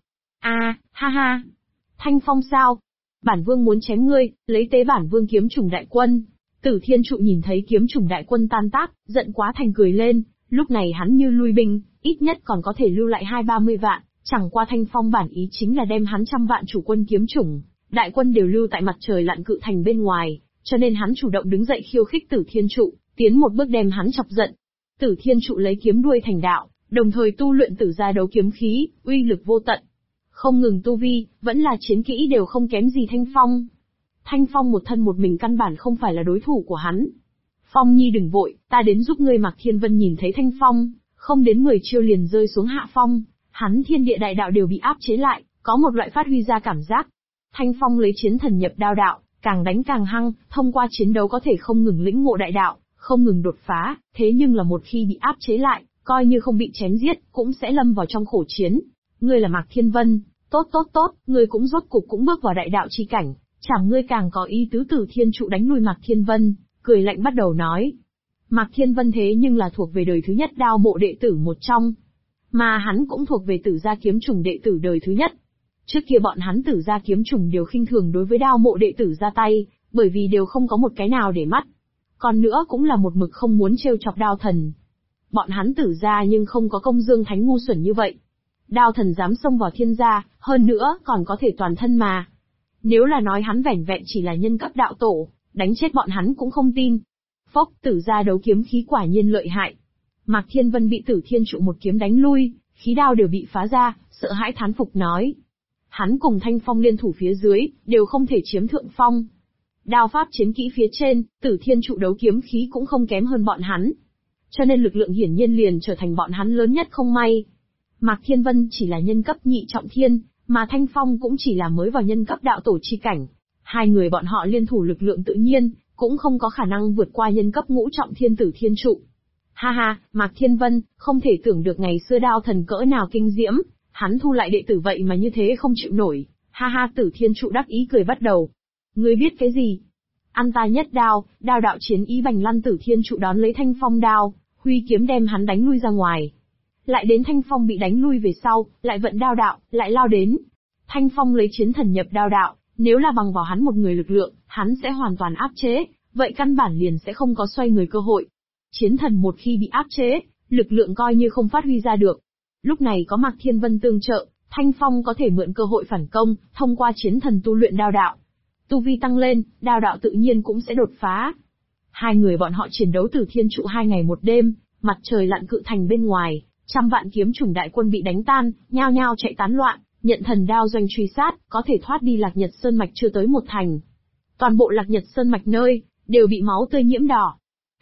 Ha ha. Thanh Phong sao? Bản vương muốn chém ngươi, lấy tế bản vương kiếm chủng đại quân. Tử Thiên Trụ nhìn thấy kiếm chủng đại quân tan tác, giận quá thành cười lên, lúc này hắn như lui binh, ít nhất còn có thể lưu lại 20-30 vạn, chẳng qua Thanh Phong bản ý chính là đem hắn 100 vạn chủ quân kiếm chủng, đại quân đều lưu tại mặt trời lặn cự thành bên ngoài, cho nên hắn chủ động đứng dậy khiêu khích Tử Thiên Trụ, tiến một bước đem hắn chọc giận. Tử Thiên Trụ lấy kiếm đuôi thành đạo, đồng thời tu luyện tử gia đấu kiếm khí, uy lực vô tận. Không ngừng tu vi, vẫn là chiến kỹ đều không kém gì Thanh Phong. Thanh Phong một thân một mình căn bản không phải là đối thủ của hắn. Phong Nhi đừng vội, ta đến giúp ngươi. Mạc Thiên Vân nhìn thấy Thanh Phong, không đến 10 chiêu liền rơi xuống hạ phong, hắn thiên địa đại đạo đều bị áp chế lại, có một loại phát huy ra cảm giác. Thanh Phong lấy chiến thần nhập đao đạo, càng đánh càng hăng, thông qua chiến đấu có thể không ngừng lĩnh ngộ đại đạo, không ngừng đột phá, thế nhưng là một khi bị áp chế lại, coi như không bị chém giết, cũng sẽ lâm vào trong khổ chiến. Ngươi là Mạc Thiên Vân, tốt, ngươi cũng rốt cục cũng bước vào đại đạo chi cảnh, chẳng ngươi càng có ý tứ. Tử Thiên Trụ đánh lui Mạc Thiên Vân, cười lạnh bắt đầu nói. Mạc Thiên Vân thế nhưng là thuộc về đời thứ nhất đao mộ đệ tử một trong, mà hắn cũng thuộc về tử gia kiếm chủng đệ tử đời thứ nhất. Trước kia bọn hắn tử gia kiếm chủng đều khinh thường đối với đao mộ đệ tử ra tay, bởi vì đều không có một cái nào để mắt. Còn nữa cũng là một mực không muốn trêu chọc đao thần. Bọn hắn tử gia nhưng không có công dương thánh ngu xuẩn như vậy. Đao thần dám xông vào thiên gia, hơn nữa còn có thể toàn thân mà. Nếu là nói hắn vẻn vẹn chỉ là nhân cấp đạo tổ, đánh chết bọn hắn cũng không tin. Phốc, tử gia đấu kiếm khí quả nhiên lợi hại. Mạc Thiên Vân bị Tử Thiên Trụ một kiếm đánh lui, khí đao đều bị phá ra, sợ hãi thán phục nói. Hắn cùng Thanh Phong liên thủ phía dưới, đều không thể chiếm thượng phong. Đao pháp chiến kỹ phía trên, Tử Thiên Trụ đấu kiếm khí cũng không kém hơn bọn hắn. Cho nên lực lượng hiển nhiên liền trở thành bọn hắn lớn nhất không may. Mạc Thiên Vân chỉ là nhân cấp nhị trọng thiên, mà Thanh Phong cũng chỉ là mới vào nhân cấp đạo tổ chi cảnh. Hai người bọn họ liên thủ lực lượng tự nhiên, cũng không có khả năng vượt qua nhân cấp ngũ trọng thiên Tử Thiên Trụ. Ha, Mạc Thiên Vân, không thể tưởng được ngày xưa đao thần cỡ nào kinh diễm, hắn thu lại đệ tử vậy mà như thế không chịu nổi. Ha, Tử Thiên Trụ đắc ý cười bắt đầu. Ngươi biết cái gì? Ăn ta nhất đao, đao đạo chiến ý bành lăn. Tử Thiên Trụ đón lấy Thanh Phong đao, huy kiếm đem hắn đánh lui ra ngoài. Lại đến Thanh Phong bị đánh lui về sau, lại vận đao đạo, lại lao đến. Thanh Phong lấy chiến thần nhập đao đạo, nếu là bằng vào hắn một người lực lượng, hắn sẽ hoàn toàn áp chế, vậy căn bản liền sẽ không có xoay người cơ hội. Chiến thần một khi bị áp chế, lực lượng coi như không phát huy ra được. Lúc này có Mạc Thiên Vân tương trợ, Thanh Phong có thể mượn cơ hội phản công, thông qua chiến thần tu luyện đao đạo. Tu vi tăng lên, đao đạo tự nhiên cũng sẽ đột phá. Hai người bọn họ chiến đấu Tử Thiên Trụ 2 ngày 1 đêm, mặt trời lặn cự thành bên ngoài, 100 vạn kiếm chủng đại quân bị đánh tan, nhao nhao chạy tán loạn, nhận thần đao doanh truy sát, có thể thoát đi Lạc Nhật Sơn mạch chưa tới một thành. Toàn bộ Lạc Nhật Sơn mạch nơi, đều bị máu tươi nhiễm đỏ.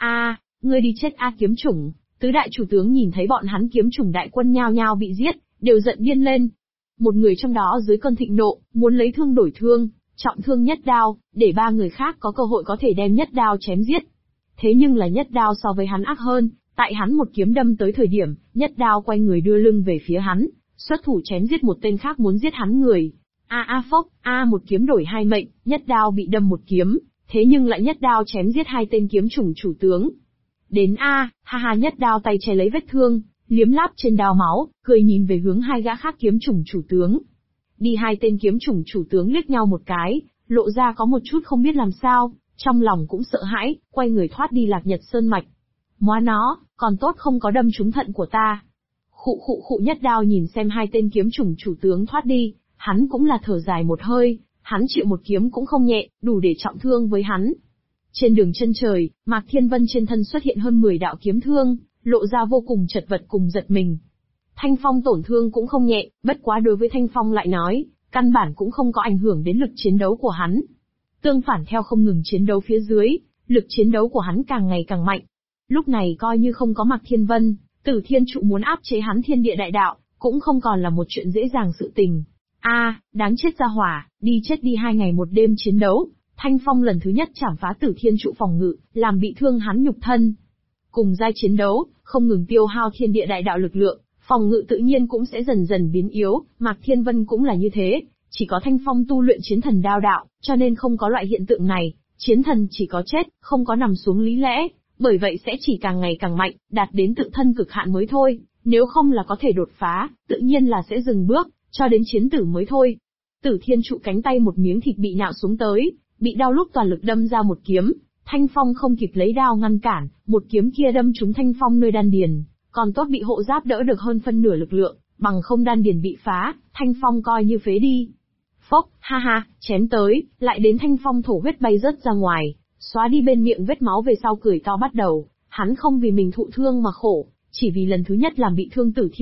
Ngươi đi chết kiếm chủng. Tứ đại chủ tướng nhìn thấy bọn hắn kiếm chủng đại quân nhao nhao bị giết, đều giận điên lên. Một người trong đó dưới cơn thịnh nộ, muốn lấy thương đổi thương, trọng thương Nhất Đao, để 3 người khác có cơ hội có thể đem Nhất Đao chém giết. Thế nhưng là Nhất Đao so với hắn ác hơn, tại hắn một kiếm đâm tới thời điểm, Nhất Đao quay người đưa lưng về phía hắn, xuất thủ chém giết một tên khác muốn giết hắn người. Phốc, một kiếm đổi 2 mệnh, Nhất Đao bị đâm một kiếm, thế nhưng lại Nhất Đao chém giết 2 tên kiếm chủng chủ tướng. Đến Nhất Đao tay che lấy vết thương, liếm láp trên đao máu, cười nhìn về hướng 2 gã khác kiếm chủng chủ tướng. Đi 2 tên kiếm chủng chủ tướng liếc nhau một cái, lộ ra có một chút không biết làm sao, trong lòng cũng sợ hãi, quay người thoát đi Lạc Nhật Sơn mạch. Móa nó, còn tốt không có đâm trúng thận của ta. Khụ nhất đao nhìn xem hai tên kiếm chủng chủ tướng thoát đi, hắn cũng là thở dài một hơi, hắn chịu một kiếm cũng không nhẹ, đủ để trọng thương với hắn. Trên đường chân trời, Mạc Thiên Vân trên thân xuất hiện hơn 10 đạo kiếm thương, lộ ra vô cùng chật vật cùng giật mình. Thanh Phong tổn thương cũng không nhẹ, bất quá đối với Thanh Phong lại nói, căn bản cũng không có ảnh hưởng đến lực chiến đấu của hắn. Tương phản theo không ngừng chiến đấu phía dưới, lực chiến đấu của hắn càng ngày càng mạnh. Lúc này coi như không có Mạc Thiên Vân, Tử Thiên Trụ muốn áp chế hắn thiên địa đại đạo, cũng không còn là một chuyện dễ dàng sự tình. Đáng chết ra hỏa, đi chết đi 2 ngày 1 đêm chiến đấu, Thanh Phong lần thứ nhất chảm phá Tử Thiên Trụ phòng ngự, làm bị thương hắn nhục thân. Cùng giai chiến đấu, không ngừng tiêu hao thiên địa đại đạo lực lượng, phòng ngự tự nhiên cũng sẽ dần dần biến yếu, Mạc Thiên Vân cũng là như thế, chỉ có Thanh Phong tu luyện chiến thần đao đạo, cho nên không có loại hiện tượng này, chiến thần chỉ có chết, không có nằm xuống lý lẽ, bởi vậy sẽ chỉ càng ngày càng mạnh, đạt đến tự thân cực hạn mới thôi, nếu không là có thể đột phá, tự nhiên là sẽ dừng bước, cho đến chiến tử mới thôi. Tử Thiên Trụ cánh tay một miếng thịt bị nhạo xuống tới, bị đau lúc toàn lực đâm ra một kiếm, Thanh Phong không kịp lấy đao ngăn cản, một kiếm kia đâm trúng Thanh Phong nơi đan điền, còn tốt bị hộ giáp đỡ được hơn phân nửa lực lượng, bằng không đan điền bị phá, Thanh Phong coi như phế đi. Phốc, ha ha, chém tới, lại đến Thanh Phong thổ huyết bay rớt ra ngoài, xóa đi bên miệng vết máu về sau cười to bắt đầu, hắn không vì mình thụ thương mà khổ, chỉ vì lần thứ nhất làm bị thương Tử Thiên